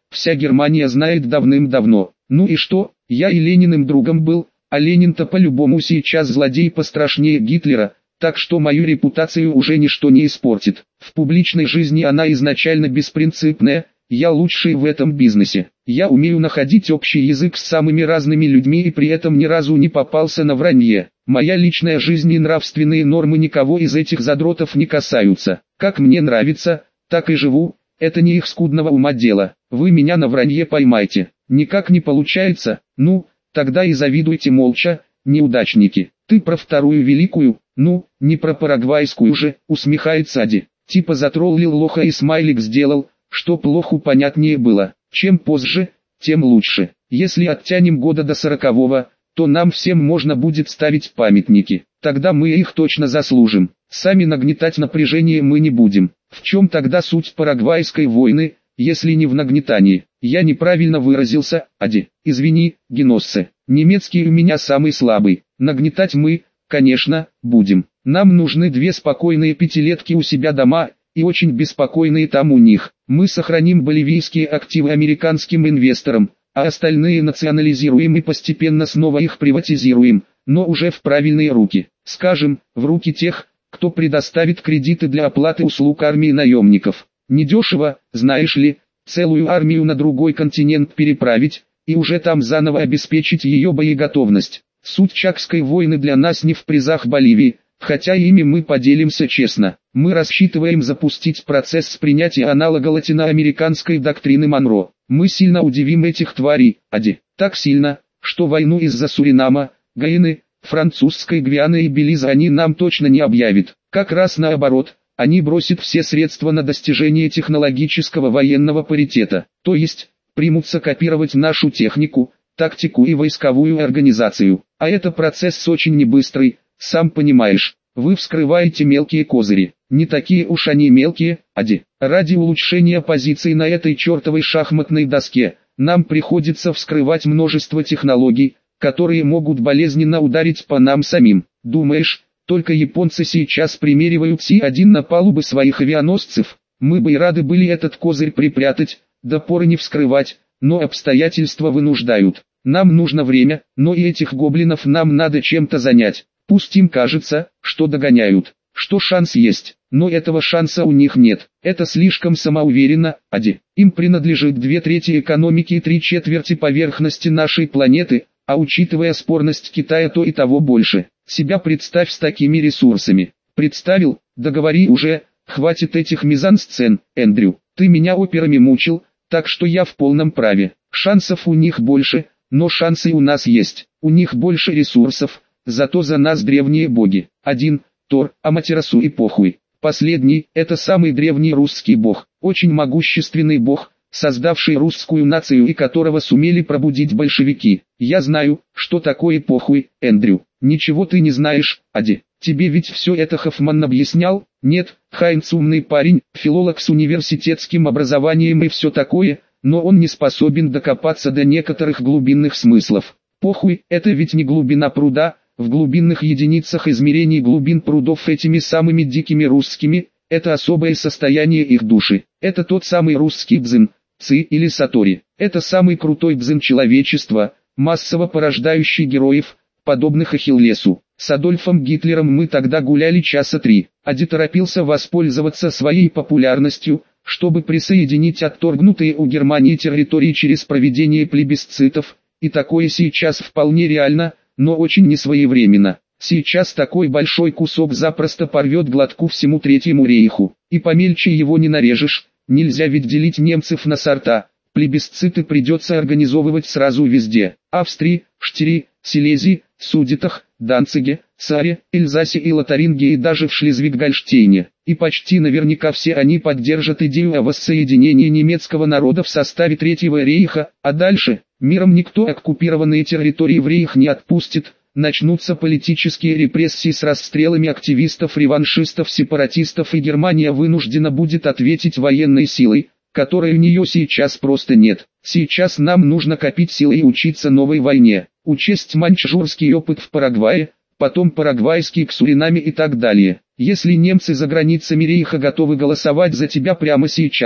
вся Германия знает давным-давно. Ну и что, я и Лениным другом был, а Ленин-то по-любому сейчас злодей пострашнее Гитлера, так что мою репутацию уже ничто не испортит. В публичной жизни она изначально беспринципная, я лучший в этом бизнесе. Я умею находить общий язык с самыми разными людьми и при этом ни разу не попался на вранье. Моя личная жизнь и нравственные нормы никого из этих задротов не касаются. Как мне нравится, так и живу, это не их скудного ума дело. Вы меня на вранье поймайте. Никак не получается, ну, тогда и завидуйте молча, неудачники. Ты про Вторую Великую, ну, не про Парагвайскую же, усмехается Ади. Типа затроллил лоха и смайлик сделал, что плохо понятнее было. Чем позже, тем лучше. Если оттянем года до 40-го, то нам всем можно будет ставить памятники. Тогда мы их точно заслужим. Сами нагнетать напряжение мы не будем. В чем тогда суть Парагвайской войны, если не в нагнетании? Я неправильно выразился, Ади. Извини, Геноссе. Немецкий у меня самый слабый. Нагнетать мы, конечно, будем. Нам нужны две спокойные пятилетки у себя дома, и очень беспокойные там у них. Мы сохраним боливийские активы американским инвесторам, а остальные национализируем и постепенно снова их приватизируем, но уже в правильные руки. Скажем, в руки тех, кто предоставит кредиты для оплаты услуг армии наемников. Недешево, знаешь ли, целую армию на другой континент переправить, и уже там заново обеспечить ее боеготовность. Суть Чакской войны для нас не в призах Боливии, хотя ими мы поделимся честно. Мы рассчитываем запустить процесс принятия аналога латиноамериканской доктрины Монро. Мы сильно удивим этих тварей, Ади. Так сильно, что войну из-за Суринама, Гайаны, французской Гвианы и Белиза они нам точно не объявят. Как раз наоборот, они бросят все средства на достижение технологического военного паритета. То есть, примутся копировать нашу технику, тактику и войсковую организацию. А это процесс очень небыстрый, сам понимаешь. Вы вскрываете мелкие козыри. Не такие уж они мелкие, Ади. Ради улучшения позиций на этой чертовой шахматной доске, нам приходится вскрывать множество технологий, которые могут болезненно ударить по нам самим. Думаешь, только японцы сейчас примеривают Си-1 на палубы своих авианосцев? Мы бы и рады были этот козырь припрятать, до поры не вскрывать, но обстоятельства вынуждают. Нам нужно время, но и этих гоблинов нам надо чем-то занять. Пусть им кажется, что догоняют, что шанс есть, но этого шанса у них нет. Это слишком самоуверенно, Ади. Им принадлежит 2/3 экономики и 3/4 поверхности нашей планеты, а учитывая спорность Китая, то и того больше. Себя представь с такими ресурсами. Представил? Договори уже, хватит этих мизансцен, Эндрю. Ты меня операми мучил, так что я в полном праве. Шансов у них больше, но шансы у нас есть. У них больше ресурсов. Зато за нас древние боги. Один – Тор, Аматерасу и похуй. Последний – это самый древний русский бог, очень могущественный бог, создавший русскую нацию и которого сумели пробудить большевики. Я знаю, что такое похуй, Эндрю. Ничего ты не знаешь, Ади. Тебе ведь все это Хоффман объяснял? Нет, Хайнц умный парень, филолог с университетским образованием и все такое, но он не способен докопаться до некоторых глубинных смыслов. Похуй – это ведь не глубина пруда. В глубинных единицах измерений глубин прудов этими самыми дикими русскими, это особое состояние их души. Это тот самый русский дзен, ци или сатори. Это самый крутой дзен человечества, массово порождающий героев, подобных Ахиллесу. С Адольфом Гитлером мы тогда гуляли часа 3. Ади торопился воспользоваться своей популярностью, чтобы присоединить отторгнутые у Германии территории через проведение плебисцитов, и такое сейчас вполне реально, но очень несвоевременно. Сейчас такой большой кусок запросто порвет глотку всему Третьему рейху, и помельче его не нарежешь, нельзя ведь делить немцев на сорта, плебисциты придется организовывать сразу везде. Австрии, Штири, Силезии, Судетах, Данциге, Саре, Эльзасе и Лотарингии и даже в Шлезвиг-Гольштейне. И почти наверняка все они поддержат идею о воссоединении немецкого народа в составе Третьего рейха, а дальше, миром никто оккупированные территории в рейх не отпустит, начнутся политические репрессии с расстрелами активистов, реваншистов, сепаратистов, и Германия вынуждена будет ответить военной силой, которой у нее сейчас просто нет. Сейчас нам нужно копить силы и учиться новой войне, учесть маньчжурский опыт в Парагвае, потом парагвайский к Суринаме и так далее. Если немцы за границами рейха готовы голосовать за тебя прямо сейчас,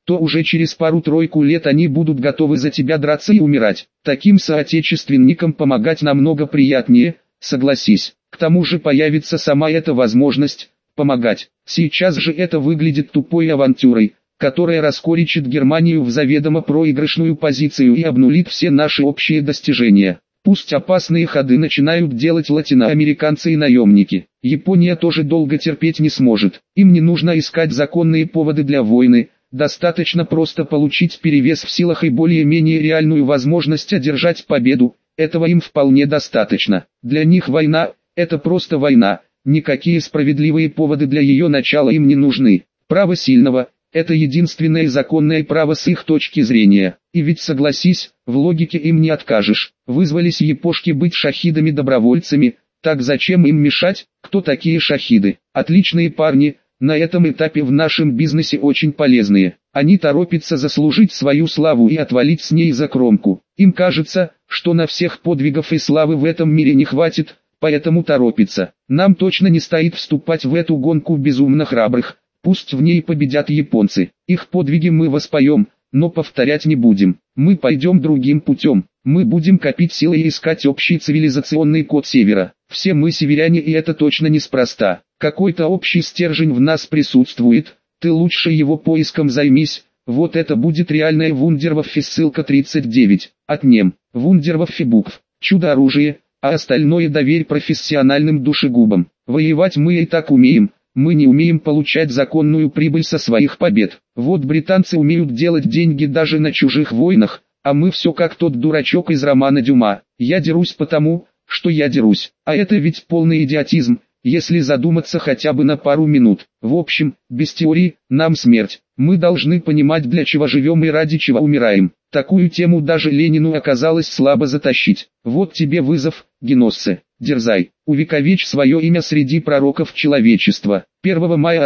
то уже через пару-тройку лет они будут готовы за тебя драться и умирать. Таким соотечественникам помогать намного приятнее, согласись. К тому же появится сама эта возможность помогать. Сейчас же это выглядит тупой авантюрой, которая раскоричит Германию в заведомо проигрышную позицию и обнулит все наши общие достижения. Пусть опасные ходы начинают делать латиноамериканцы и наемники. Япония тоже долго терпеть не сможет. Им не нужно искать законные поводы для войны. Достаточно просто получить перевес в силах и более-менее реальную возможность одержать победу. Этого им вполне достаточно. Для них война – это просто война. Никакие справедливые поводы для ее начала им не нужны. Право сильного – это единственное законное право с их точки зрения. И ведь согласись, в логике им не откажешь. Вызвались япошки быть шахидами-добровольцами, так зачем им мешать? Кто такие шахиды? Отличные парни, на этом этапе в нашем бизнесе очень полезные. Они торопятся заслужить свою славу и отвалить с ней за кромку. Им кажется, что на всех подвигов и славы в этом мире не хватит, поэтому торопятся. Нам точно не стоит вступать в эту гонку безумно храбрых. Пусть в ней победят японцы. Их подвиги мы воспоем, но повторять не будем. Мы пойдем другим путем. Мы будем копить силы и искать общий цивилизационный код Севера. Все мы северяне, и это точно неспроста. Какой-то общий стержень в нас присутствует. Ты лучше его поиском займись. Вот это будет реальная вундерваффе, ссылка 39. Отнем. Вундерваффе букв. Чудо-оружие, а остальное доверь профессиональным душегубам. Воевать мы и так умеем. Мы не умеем получать законную прибыль со своих побед. Вот британцы умеют делать деньги даже на чужих войнах, а мы все как тот дурачок из романа Дюма. Я дерусь потому, что я дерусь. А это ведь полный идиотизм, если задуматься хотя бы на пару минут. В общем, без теории, нам смерть. Мы должны понимать, для чего живем и ради чего умираем. Такую тему даже Ленину оказалось слабо затащить. Вот тебе вызов, Геноссе. Дерзай, увековечь свое имя среди пророков человечества. 1 мая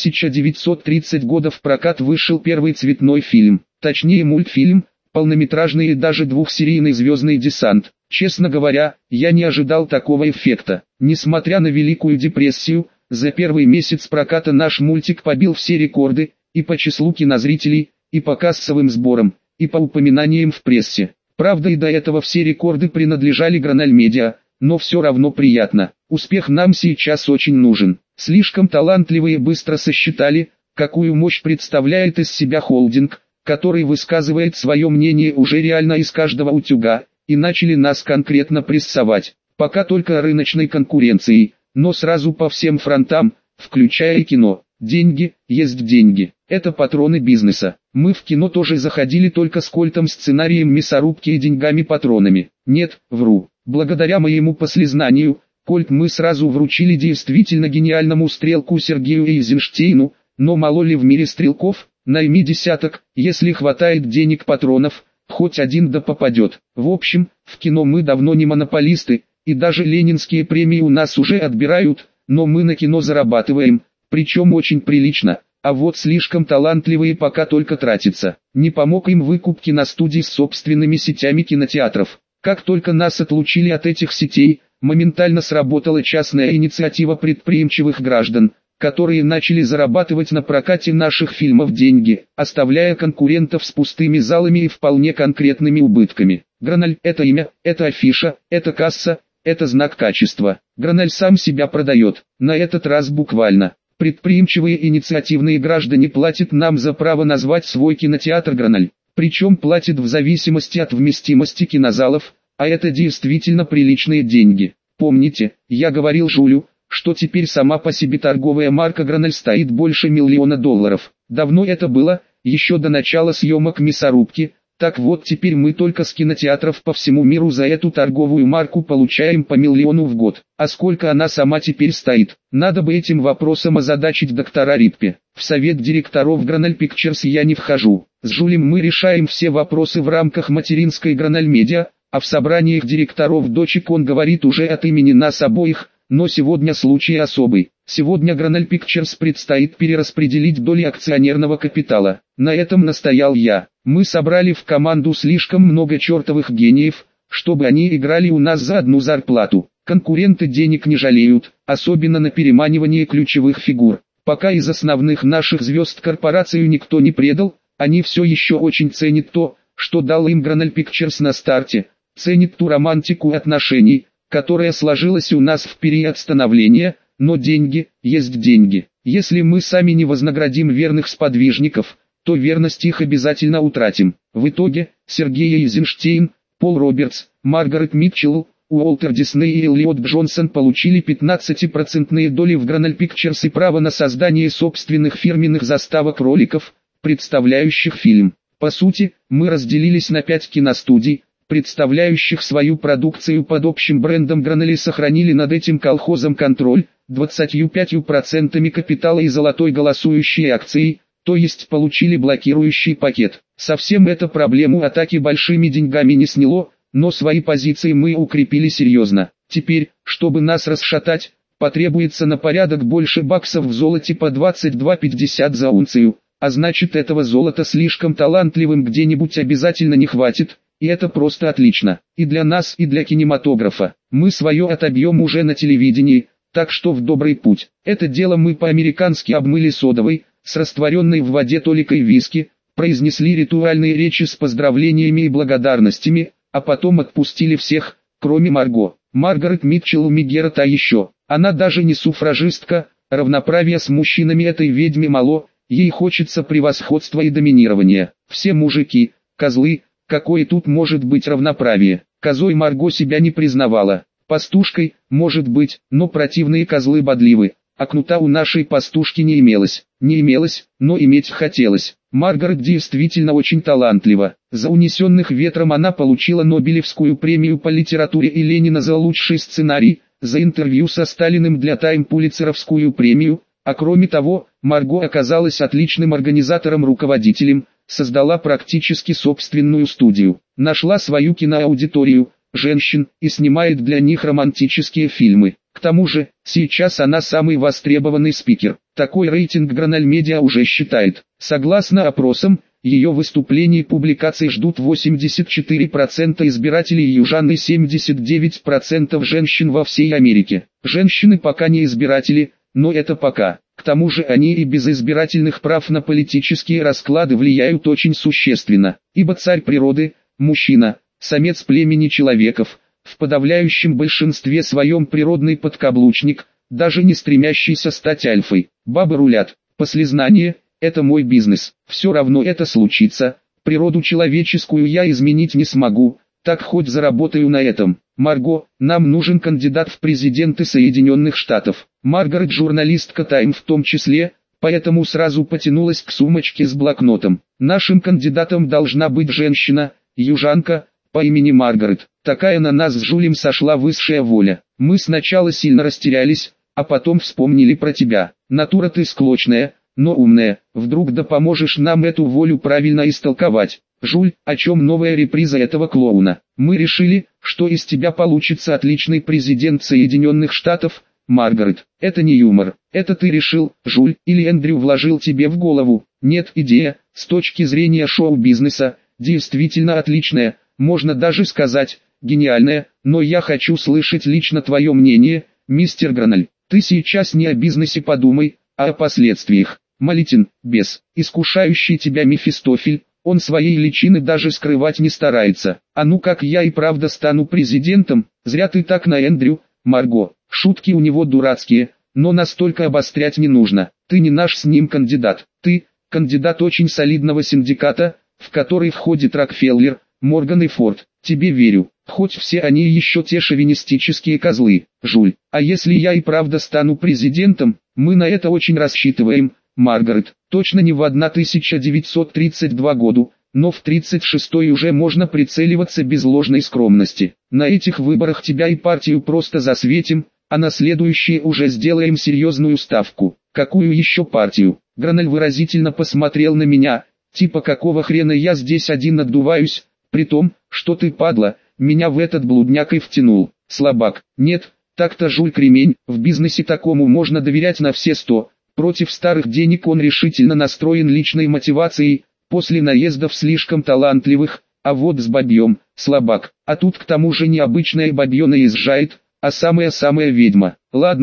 1930 года в прокат вышел первый цветной фильм, точнее мультфильм, полнометражный и даже двухсерийный «Звездный десант». Честно говоря, я не ожидал такого эффекта. Несмотря на Великую депрессию, за первый месяц проката наш мультик побил все рекорды, и по числу кинозрителей, и по кассовым сборам, и по упоминаниям в прессе. Правда, и до этого все рекорды принадлежали Граналь Медиа, но все равно приятно. Успех нам сейчас очень нужен. Слишком талантливые быстро сосчитали, какую мощь представляет из себя холдинг, который высказывает свое мнение уже реально из каждого утюга, и начали нас конкретно прессовать. Пока только рыночной конкуренцией, но сразу по всем фронтам, включая и кино. Деньги, есть деньги. Это патроны бизнеса. Мы в кино тоже заходили только с Кольтом, сценарием мясорубки и деньгами-патронами. Нет, вру. Благодаря моему послезнанию, Кольт мы сразу вручили действительно гениальному стрелку Сергею Эйзенштейну, но мало ли в мире стрелков, найми десяток, если хватает денег, патронов, хоть один да попадет. В общем, в кино мы давно не монополисты, и даже ленинские премии у нас уже отбирают, но мы на кино зарабатываем, причем очень прилично, а вот слишком талантливые пока только тратятся. Не помог им выкуп киностудий с собственными сетями кинотеатров. Как только нас отлучили от этих сетей, моментально сработала частная инициатива предприимчивых граждан, которые начали зарабатывать на прокате наших фильмов деньги, оставляя конкурентов с пустыми залами и вполне конкретными убытками. Граналь – это имя, это афиша, это касса, это знак качества. Граналь сам себя продает, на этот раз буквально. Предприимчивые инициативные граждане платят нам за право назвать свой кинотеатр Граналь. Причем платят в зависимости от вместимости кинозалов, а это действительно приличные деньги. Помните, я говорил Жулю, что теперь сама по себе торговая марка Граналь стоит больше $1 миллиона. Давно это было, еще до начала съемок «Мясорубки». Так вот, теперь мы только с кинотеатров по всему миру за эту торговую марку получаем по $1 миллиону в год. А сколько она сама теперь стоит? Надо бы этим вопросом озадачить доктора Риппе. В совет директоров Граналь Pictures я не вхожу. С Жулем мы решаем все вопросы в рамках материнской Граналь Медиа, а в собраниях директоров дочек он говорит уже от имени нас обоих, но сегодня случай особый. Сегодня Граналь Pictures предстоит перераспределить доли акционерного капитала. На этом настоял я. Мы собрали в команду слишком много чертовых гениев, чтобы они играли у нас за одну зарплату. Конкуренты денег не жалеют, особенно на переманивание ключевых фигур. Пока из основных наших звезд корпорацию никто не предал, Они все еще очень ценят то, что дал им Granal Pictures на старте, ценят ту романтику отношений, которая сложилась у нас в период становления, но деньги, есть деньги. Если мы сами не вознаградим верных сподвижников, то верность их обязательно утратим. В итоге, Сергей Эйзенштейн, Пол Робертс, Маргарет Митчелл, Уолтер Дисней и Эллиот Джонсон получили 15% доли в Granal Pictures и право на создание собственных фирменных заставок роликов, представляющих фильм. По сути, мы разделились на 5 киностудий, представляющих свою продукцию под общим брендом Granal и сохранили над этим колхозом контроль, 25% капитала и золотой голосующей акцией, то есть получили блокирующий пакет. Совсем эту проблему атаки большими деньгами не сняло, но свои позиции мы укрепили серьезно. Теперь, чтобы нас расшатать, потребуется на порядок больше баксов в золоте по 22,50 за унцию, а значит этого золота слишком талантливым где-нибудь обязательно не хватит, и это просто отлично. И для нас, и для кинематографа. Мы свое отобьем уже на телевидении, так что в добрый путь. Это дело мы по-американски обмыли содовой, с растворенной в воде толикой виски, произнесли ритуальные речи с поздравлениями и благодарностями, а потом отпустили всех, кроме Марго. Маргарет Митчелл Мегера та еще. Она даже не суфражистка, равноправия с мужчинами этой ведьме мало, ей хочется превосходства и доминирования. Все мужики, козлы, какое тут может быть равноправие? Козой Марго себя не признавала. Пастушкой, может быть, но противные козлы бодливы. А кнута у нашей пастушки не имелось. Не имелось, но иметь хотелось. Маргарет действительно очень талантлива. За «Унесенных ветром» она получила Нобелевскую премию по литературе и Ленина за лучший сценарий, за интервью со Сталиным для Тайм Пулитцеровскую премию, а кроме того, Марго оказалась отличным организатором-руководителем, создала практически собственную студию, нашла свою киноаудиторию, женщин, и снимает для них романтические фильмы. К тому же, сейчас она самый востребованный спикер. Такой рейтинг Granal Media уже считает. Согласно опросам, ее выступлений и публикаций ждут 84% избирателей южан и 79% женщин во всей Америке. Женщины пока не избиратели, но это пока. К тому же они и без избирательных прав на политические расклады влияют очень существенно, ибо царь природы – мужчина, самец племени человеков, в подавляющем большинстве своем природный подкаблучник, даже не стремящийся стать альфой. Бабы рулят, послезнание – это мой бизнес, все равно это случится, природу человеческую я изменить не смогу, так хоть заработаю на этом. Марго, нам нужен кандидат в президенты Соединенных Штатов. Маргарет журналистка Time в том числе, поэтому сразу потянулась к сумочке с блокнотом. Нашим кандидатом должна быть женщина, южанка, по имени Маргарет. Такая на нас с Жулем сошла высшая воля. Мы сначала сильно растерялись, а потом вспомнили про тебя. Натура ты склочная, но умная, вдруг да поможешь нам эту волю правильно истолковать. Жуль, о чем новая реприза этого клоуна? Мы решили, что из тебя получится отличный президент Соединенных Штатов, Маргарет. Это не юмор, это ты решил, Жуль, или Эндрю вложил тебе в голову. Нет, идея, с точки зрения шоу-бизнеса, действительно отличная, можно даже сказать, гениальная, но я хочу слышать лично твое мнение, мистер Granal. Ты сейчас не о бизнесе подумай, а о последствиях. Молитин, бес, искушающий тебя Мефистофель, он своей личины даже скрывать не старается. А ну как я и правда стану президентом, зря ты так на Эндрю, Марго. Шутки у него дурацкие, но настолько обострять не нужно. Ты не наш с ним кандидат. Ты, кандидат очень солидного синдиката, в который входит Рокфеллер, Морган и Форд. Тебе верю, хоть все они еще те шовинистические козлы, Жуль. А если я и правда стану президентом, мы на это очень рассчитываем, Маргарет. Точно не в 1932 году, но в 36-й уже можно прицеливаться без ложной скромности. На этих выборах тебя и партию просто засветим, а на следующие уже сделаем серьезную ставку. Какую еще партию? Granal выразительно посмотрел на меня, типа какого хрена я здесь один отдуваюсь, при том, что ты, падла, меня в этот блудняк и втянул. Слабак. Нет, так-то Жуль кремень, в бизнесе такому можно доверять на все 100. Против старых денег он решительно настроен личной мотивацией, после наездов слишком талантливых, а вот с бабьем, слабак. А тут к тому же необычная бабье наезжает, а самая-самая ведьма. Ладно,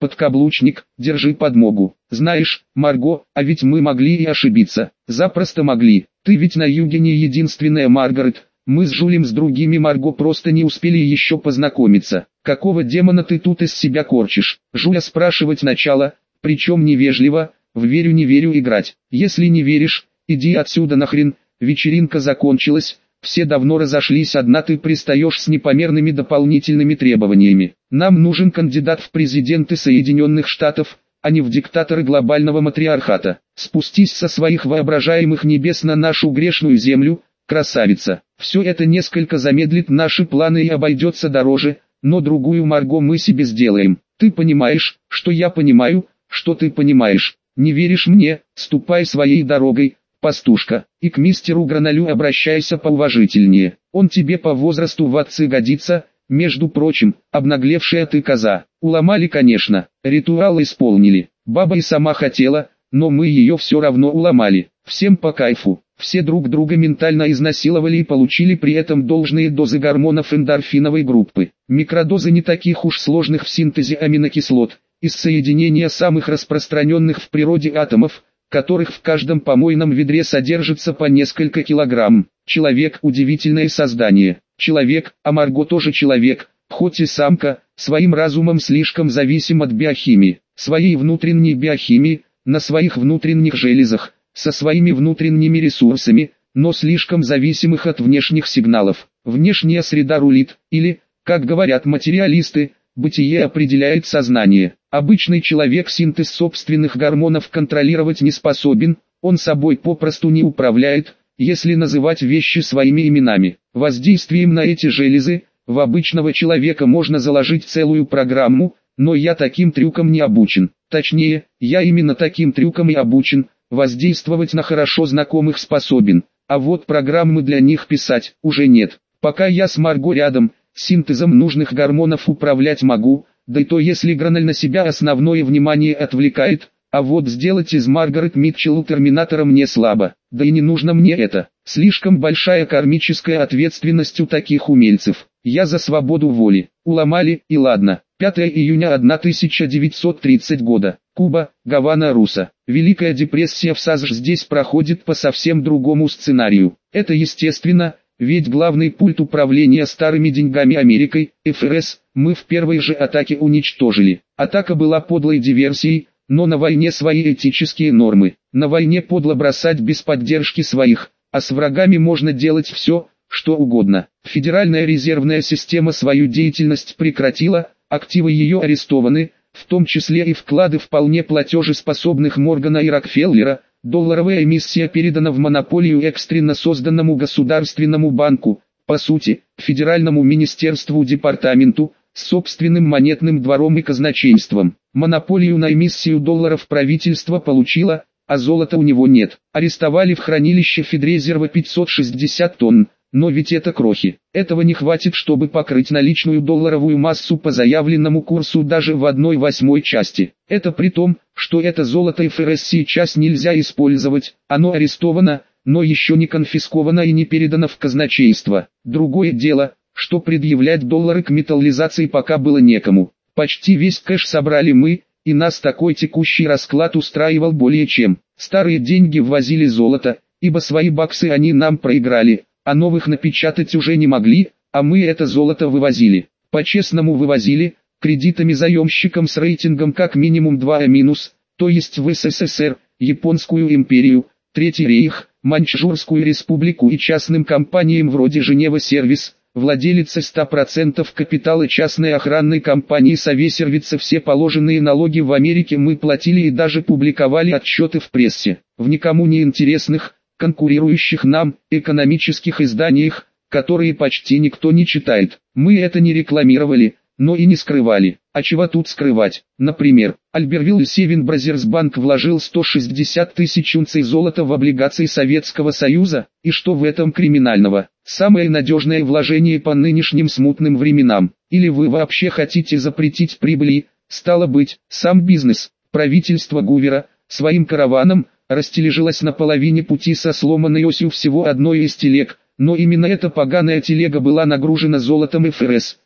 подкаблучник, держи подмогу. Знаешь, Марго, а ведь мы могли и ошибиться. Запросто могли. Ты ведь на юге не единственная Маргарет. Мы с Жулем с другими Марго просто не успели еще познакомиться. Какого демона ты тут из себя корчишь? Жуля спрашивать начала, причем невежливо, в верю не верю играть. Если не веришь, иди отсюда нахрен, вечеринка закончилась, все давно разошлись, одна ты пристаешь с непомерными дополнительными требованиями. Нам нужен кандидат в президенты Соединенных Штатов, а не в диктаторы глобального матриархата. Спустись со своих воображаемых небес на нашу грешную землю, красавица. Все это несколько замедлит наши планы и обойдется дороже, но другую Марго мы себе сделаем. Ты понимаешь, что я понимаю, что ты понимаешь. Не веришь мне, ступай своей дорогой, пастушка, и к мистеру Граналю обращайся поуважительнее. Он тебе по возрасту в отцы годится, между прочим, обнаглевшая ты коза. Уломали, конечно, ритуал исполнили. Баба и сама хотела, но мы ее все равно уломали. Всем по кайфу. Все друг друга ментально изнасиловали и получили при этом должные дозы гормонов эндорфиновой группы. Микродозы не таких уж сложных в синтезе аминокислот, из соединения самых распространенных в природе атомов, которых в каждом помойном ведре содержится по несколько килограмм. Человек – удивительное создание. Человек, а Марго тоже человек, хоть и самка, своим разумом слишком зависим от биохимии, своей внутренней биохимии, на своих внутренних железах, со своими внутренними ресурсами, но слишком зависимых от внешних сигналов. Внешняя среда рулит, или, как говорят материалисты, бытие определяет сознание. Обычный человек синтез собственных гормонов контролировать не способен, он собой попросту не управляет, если называть вещи своими именами. Воздействием на эти железы, в обычного человека можно заложить целую программу, но я таким трюкам не обучен. Точнее, я именно таким трюкам и обучен, воздействовать на хорошо знакомых способен, а вот программы для них писать уже нет. Пока я с Марго рядом, синтезом нужных гормонов управлять могу, да и то если Граналь на себя основное внимание отвлекает, а вот сделать из Маргарет Митчелл терминатора мне слабо, да и не нужно мне это. Слишком большая кармическая ответственность у таких умельцев. Я за свободу воли. Уломали, и ладно. 5 июня 1930 года. Куба, Гавана, Руса. Великая депрессия в САСШ здесь проходит по совсем другому сценарию. Это естественно, ведь главный пульт управления старыми деньгами Америкой, ФРС, мы в первой же атаке уничтожили. Атака была подлой диверсией, но на войне свои этические нормы. На войне подло бросать без поддержки своих, а с врагами можно делать все, что угодно. Федеральная резервная система свою деятельность прекратила, активы ее арестованы, в том числе и вклады вполне платежеспособных Моргана и Рокфеллера. Долларовая эмиссия передана в монополию экстренно созданному государственному банку, по сути, федеральному министерству-департаменту, с собственным монетным двором и казначейством. Монополию на эмиссию долларов правительство получило, а золота у него нет. Арестовали в хранилище Федрезерва 560 тонн, но ведь это крохи. Этого не хватит, чтобы покрыть наличную долларовую массу по заявленному курсу даже в 1/8 части. Это при том, что это золото ФРС сейчас нельзя использовать, оно арестовано, но еще не конфисковано и не передано в казначейство. Другое дело, что предъявлять доллары к металлизации пока было некому. Почти весь кэш собрали мы, и нас такой текущий расклад устраивал более чем. Старые деньги ввозили золото, ибо свои баксы они нам проиграли, а новых напечатать уже не могли, а мы это золото вывозили. По-честному вывозили, кредитами заемщикам с рейтингом как минимум 2А-, то есть в СССР, Японскую империю, Третий рейх, Маньчжурскую республику и частным компаниям вроде Женева Сервис, владелица 100% капитала частной охранной компании Совесервица. Все положенные налоги в Америке мы платили и даже публиковали отчеты в прессе, в никому не интересных, конкурирующих нам, экономических изданиях, которые почти никто не читает. Мы это не рекламировали, но и не скрывали. А чего тут скрывать? Например, Альбервилл и Севен Бразерс Банк вложил 160 тысяч унций золота в облигации Советского Союза, и что в этом криминального? Самое надежное вложение по нынешним смутным временам. Или вы вообще хотите запретить прибыли? Стало быть, сам бизнес, правительство Гувера, своим караваном, растележилось на половине пути со сломанной осью всего одной из телег, но именно эта поганая телега была нагружена золотом ФРС,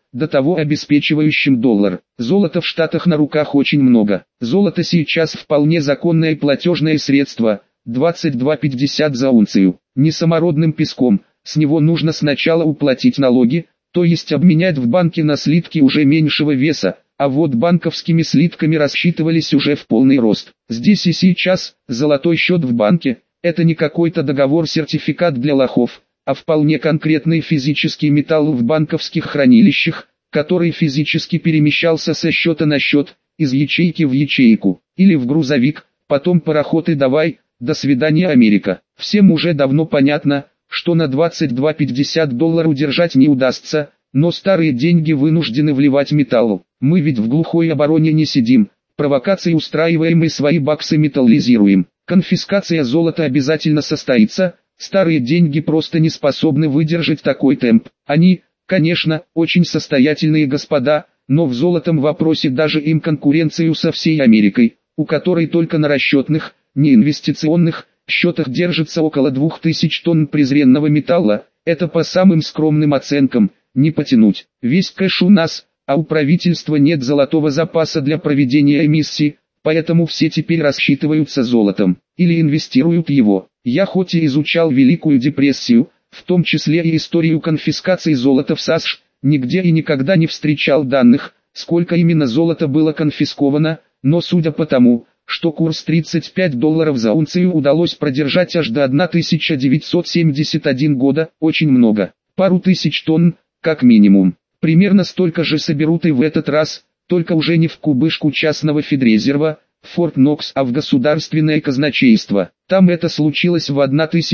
до того обеспечивающим доллар. Золота в Штатах на руках очень много. Золото сейчас вполне законное платежное средство, 22,50 за унцию. Не самородным песком, с него нужно сначала уплатить налоги, то есть обменять в банке на слитки уже меньшего веса, а вот банковскими слитками рассчитывались уже в полный рост. Здесь и сейчас, золотой счет в банке, это не какой-то договор-сертификат для лохов, а вполне конкретный физический металл в банковских хранилищах, который физически перемещался со счета на счет, из ячейки в ячейку, или в грузовик, потом пароход и давай, до свидания Америка. Всем уже давно понятно, что на 22,50 долларов удержать не удастся, но старые деньги вынуждены вливать металлу. Мы ведь в глухой обороне не сидим, провокации устраиваем и свои баксы металлизируем. Конфискация золота обязательно состоится, старые деньги просто не способны выдержать такой темп. Они, конечно, очень состоятельные господа, но в золотом вопросе даже им конкуренцию со всей Америкой, у которой только на расчетных, не инвестиционных, счетах держится около 2000 тонн презренного металла, это по самым скромным оценкам, не потянуть. Весь кэш у нас, а у правительства нет золотого запаса для проведения эмиссии, поэтому все теперь рассчитываются золотом, или инвестируют его. Я хоть и изучал Великую депрессию, в том числе и историю конфискации золота в США, нигде и никогда не встречал данных, сколько именно золота было конфисковано, но судя по тому, что курс 35 долларов за унцию удалось продержать аж до 1971 года, очень много, пару тысяч тонн, как минимум. Примерно столько же соберут и в этот раз, только уже не в кубышку частного федрезерва, в Форт Нокс, а в государственное казначейство. Там это случилось в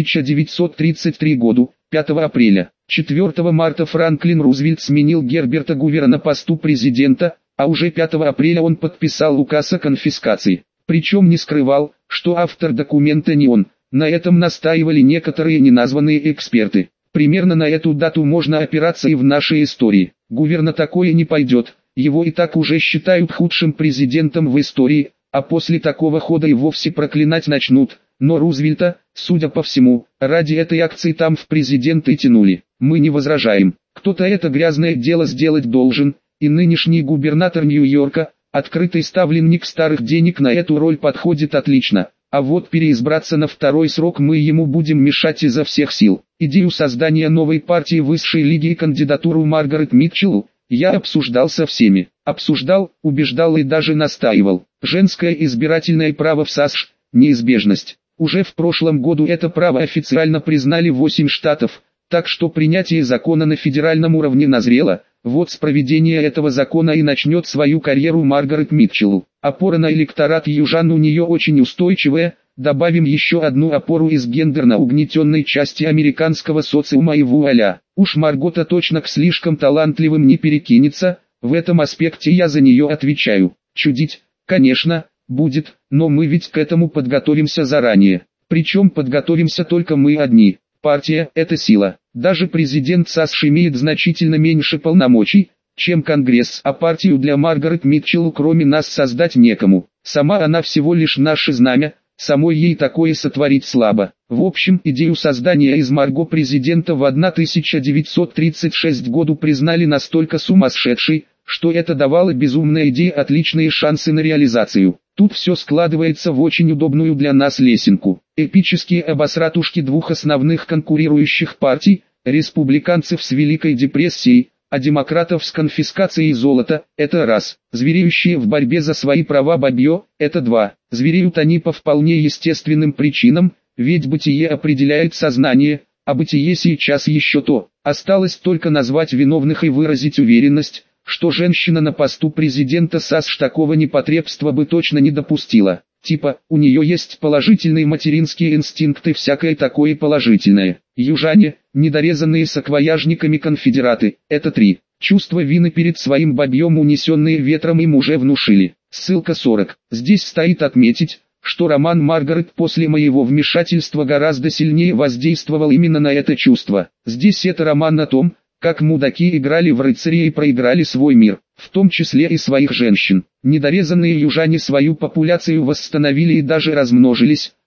1933 году, 5 апреля. 4 марта Франклин Рузвельт сменил Герберта Гувера на посту президента, а уже 5 апреля он подписал указ о конфискации. Причем не скрывал, что автор документа не он. На этом настаивали некоторые неназванные эксперты. Примерно на эту дату можно опираться и в нашей истории. Гувер на такое не пойдет, его и так уже считают худшим президентом в истории, а после такого хода и вовсе проклинать начнут. Но Рузвельта, судя по всему, ради этой акции там в президенты и тянули. Мы не возражаем. Кто-то это грязное дело сделать должен, и нынешний губернатор Нью-Йорка, открытый ставленник старых денег, на эту роль подходит отлично. А вот переизбраться на второй срок мы ему будем мешать изо всех сил. Идею создания новой партии высшей лиги и кандидатуру Маргарет Митчелл я обсуждал со всеми. Обсуждал, убеждал и даже настаивал. Женское избирательное право в США – неизбежность. Уже в прошлом году это право официально признали 8 штатов, так что принятие закона на федеральном уровне назрело. Вот с проведения этого закона и начнет свою карьеру Маргарет Митчелл. Опора на электорат южан у нее очень устойчивая, добавим еще одну опору из гендерно угнетенной части американского социума и вуаля. Уж Маргота точно к слишком талантливым не перекинется, в этом аспекте я за нее отвечаю. Чудить, конечно, будет, но мы ведь к этому подготовимся заранее. Причем подготовимся только мы одни. Партия – это сила. Даже президент США имеет значительно меньше полномочий, чем Конгресс, а партию для Маргарет Митчелл кроме нас создать некому. Сама она всего лишь наше знамя, самой ей такое сотворить слабо. В общем, идею создания из Марго президента в 1936 году признали настолько сумасшедшей, что это давало безумной идее отличные шансы на реализацию. Тут все складывается в очень удобную для нас лесенку. Эпические обосратушки двух основных конкурирующих партий, республиканцев с Великой депрессией, а демократов с конфискацией золота, это раз. Звереющие в борьбе за свои права бабье, это два. Звереют они по вполне естественным причинам, ведь бытие определяет сознание, а бытие сейчас еще то. Осталось только назвать виновных и выразить уверенность, что женщина на посту президента США такого непотребства бы точно не допустила. Типа, у нее есть положительные материнские инстинкты, всякое такое положительное. Южане, недорезанные саквояжниками конфедераты, это три. Чувство вины перед своим бабьем, унесенные ветром, им уже внушили. Ссылка 40. Здесь стоит отметить, что роман «Маргарет» после моего вмешательства гораздо сильнее воздействовал именно на это чувство. Здесь это роман о том, как мудаки играли в рыцарей и проиграли свой мир, в том числе и своих женщин. Недорезанные южане свою популяцию восстановили и даже размножились,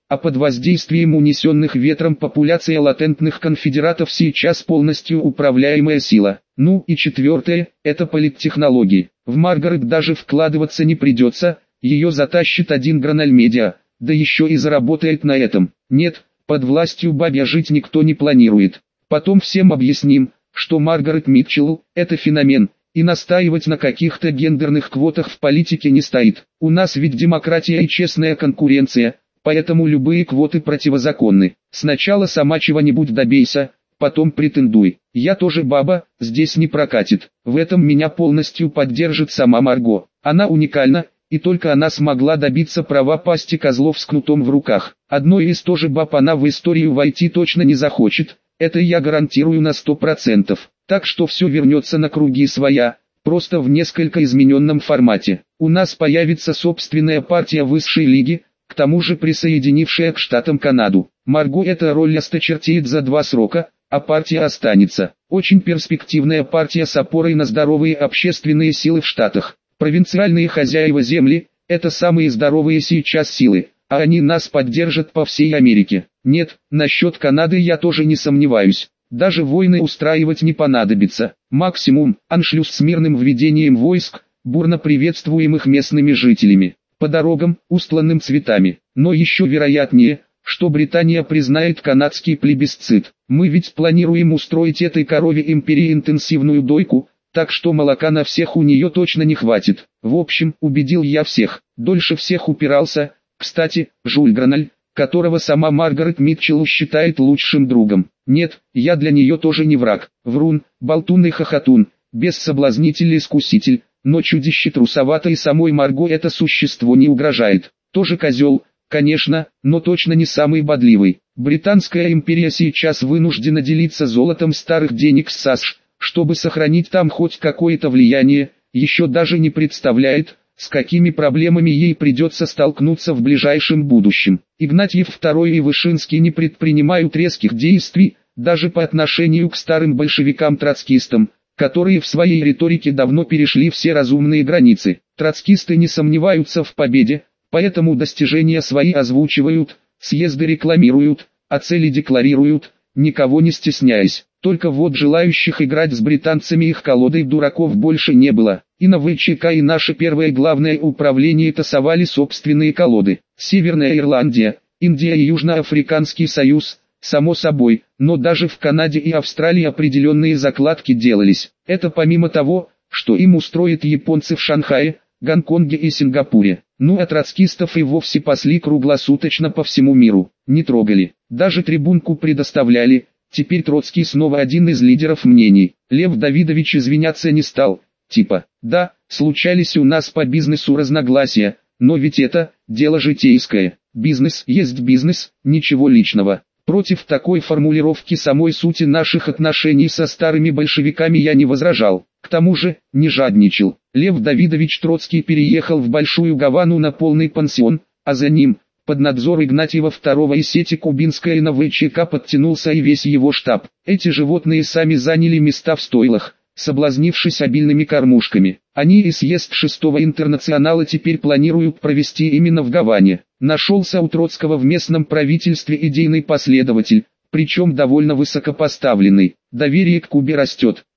а под воздействием унесенных ветром популяция латентных конфедератов сейчас полностью управляемая сила. Ну и четвертое, это политтехнологии. В Маргарет даже вкладываться не придется, ее затащит один Граноль Медиа, да еще и заработает на этом. Нет, под властью бабья жить никто не планирует. Потом всем объясним, что Маргарет Митчелл – это феномен, и настаивать на каких-то гендерных квотах в политике не стоит. У нас ведь демократия и честная конкуренция, поэтому любые квоты противозаконны. Сначала сама чего-нибудь добейся, потом претендуй. Я тоже баба, здесь не прокатит. В этом меня полностью поддержит сама Марго. Она уникальна, и только она смогла добиться права пасти козлов с кнутом в руках. Одной из тоже баб она в историю войти точно не захочет, это я гарантирую на 100%. Так что все вернется на круги своя, просто в несколько измененном формате. У нас появится собственная партия высшей лиги, к тому же присоединившая к штатам Канаду. Марго эта роль осточертеет за 2 срока, а партия останется. Очень перспективная партия с опорой на здоровые общественные силы в Штатах. Провинциальные хозяева земли – это самые здоровые сейчас силы, а они нас поддержат по всей Америке. Нет, насчет Канады я тоже не сомневаюсь. Даже войны устраивать не понадобится. Максимум – аншлюз с мирным введением войск, бурно приветствуемых местными жителями. По дорогам, устланным цветами. Но еще вероятнее, что Британия признает канадский плебисцит. Мы ведь планируем устроить этой корове империи интенсивную дойку, так что молока на всех у нее точно не хватит. В общем, убедил я всех. Дольше всех упирался, кстати, Жюль Граноль, которого сама Маргарет Митчелл считает лучшим другом. Нет, я для нее тоже не враг. Врун, болтун и хохотун, бессоблазнитель и искуситель, но чудище трусовато и самой Марго это существо не угрожает. Тоже козел, конечно, но точно не самый бодливый. Британская империя сейчас вынуждена делиться золотом старых денег с САСШ, чтобы сохранить там хоть какое-то влияние, еще даже не представляет, с какими проблемами ей придется столкнуться в ближайшем будущем. Игнатьев II и Вышинский не предпринимают резких действий, даже по отношению к старым большевикам-троцкистам, которые в своей риторике давно перешли все разумные границы. Троцкисты не сомневаются в победе, поэтому достижения свои озвучивают, съезды рекламируют, а цели декларируют, никого не стесняясь. Только вот желающих играть с британцами их колодой дураков больше не было. И на ВЧК и наше первое главное управление тасовали собственные колоды. Северная Ирландия, Индия и Южноафриканский союз, само собой, но даже в Канаде и Австралии определенные закладки делались. Это помимо того, что им устроят японцы в Шанхае, Гонконге и Сингапуре. Ну а троцкистов и вовсе пасли круглосуточно по всему миру. Не трогали, даже трибунку предоставляли. Теперь Троцкий снова один из лидеров мнений. Лев Давидович извиняться не стал. Типа, да, случались у нас по бизнесу разногласия, но ведь это дело житейское. Бизнес есть бизнес, ничего личного. Против такой формулировки самой сути наших отношений со старыми большевиками я не возражал. К тому же, не жадничал. Лев Давидович Троцкий переехал в Большую Гавану на полный пансион, а за ним, под надзор Игнатьева II и сети Кубинская и на ВЧК подтянулся и весь его штаб. Эти животные сами заняли места в стойлах, соблазнившись обильными кормушками. Они и съезд 6-го интернационала теперь планируют провести именно в Гаване. Нашелся у Троцкого в местном правительстве идейный последователь, причем довольно высокопоставленный. Доверие к Кубе растет.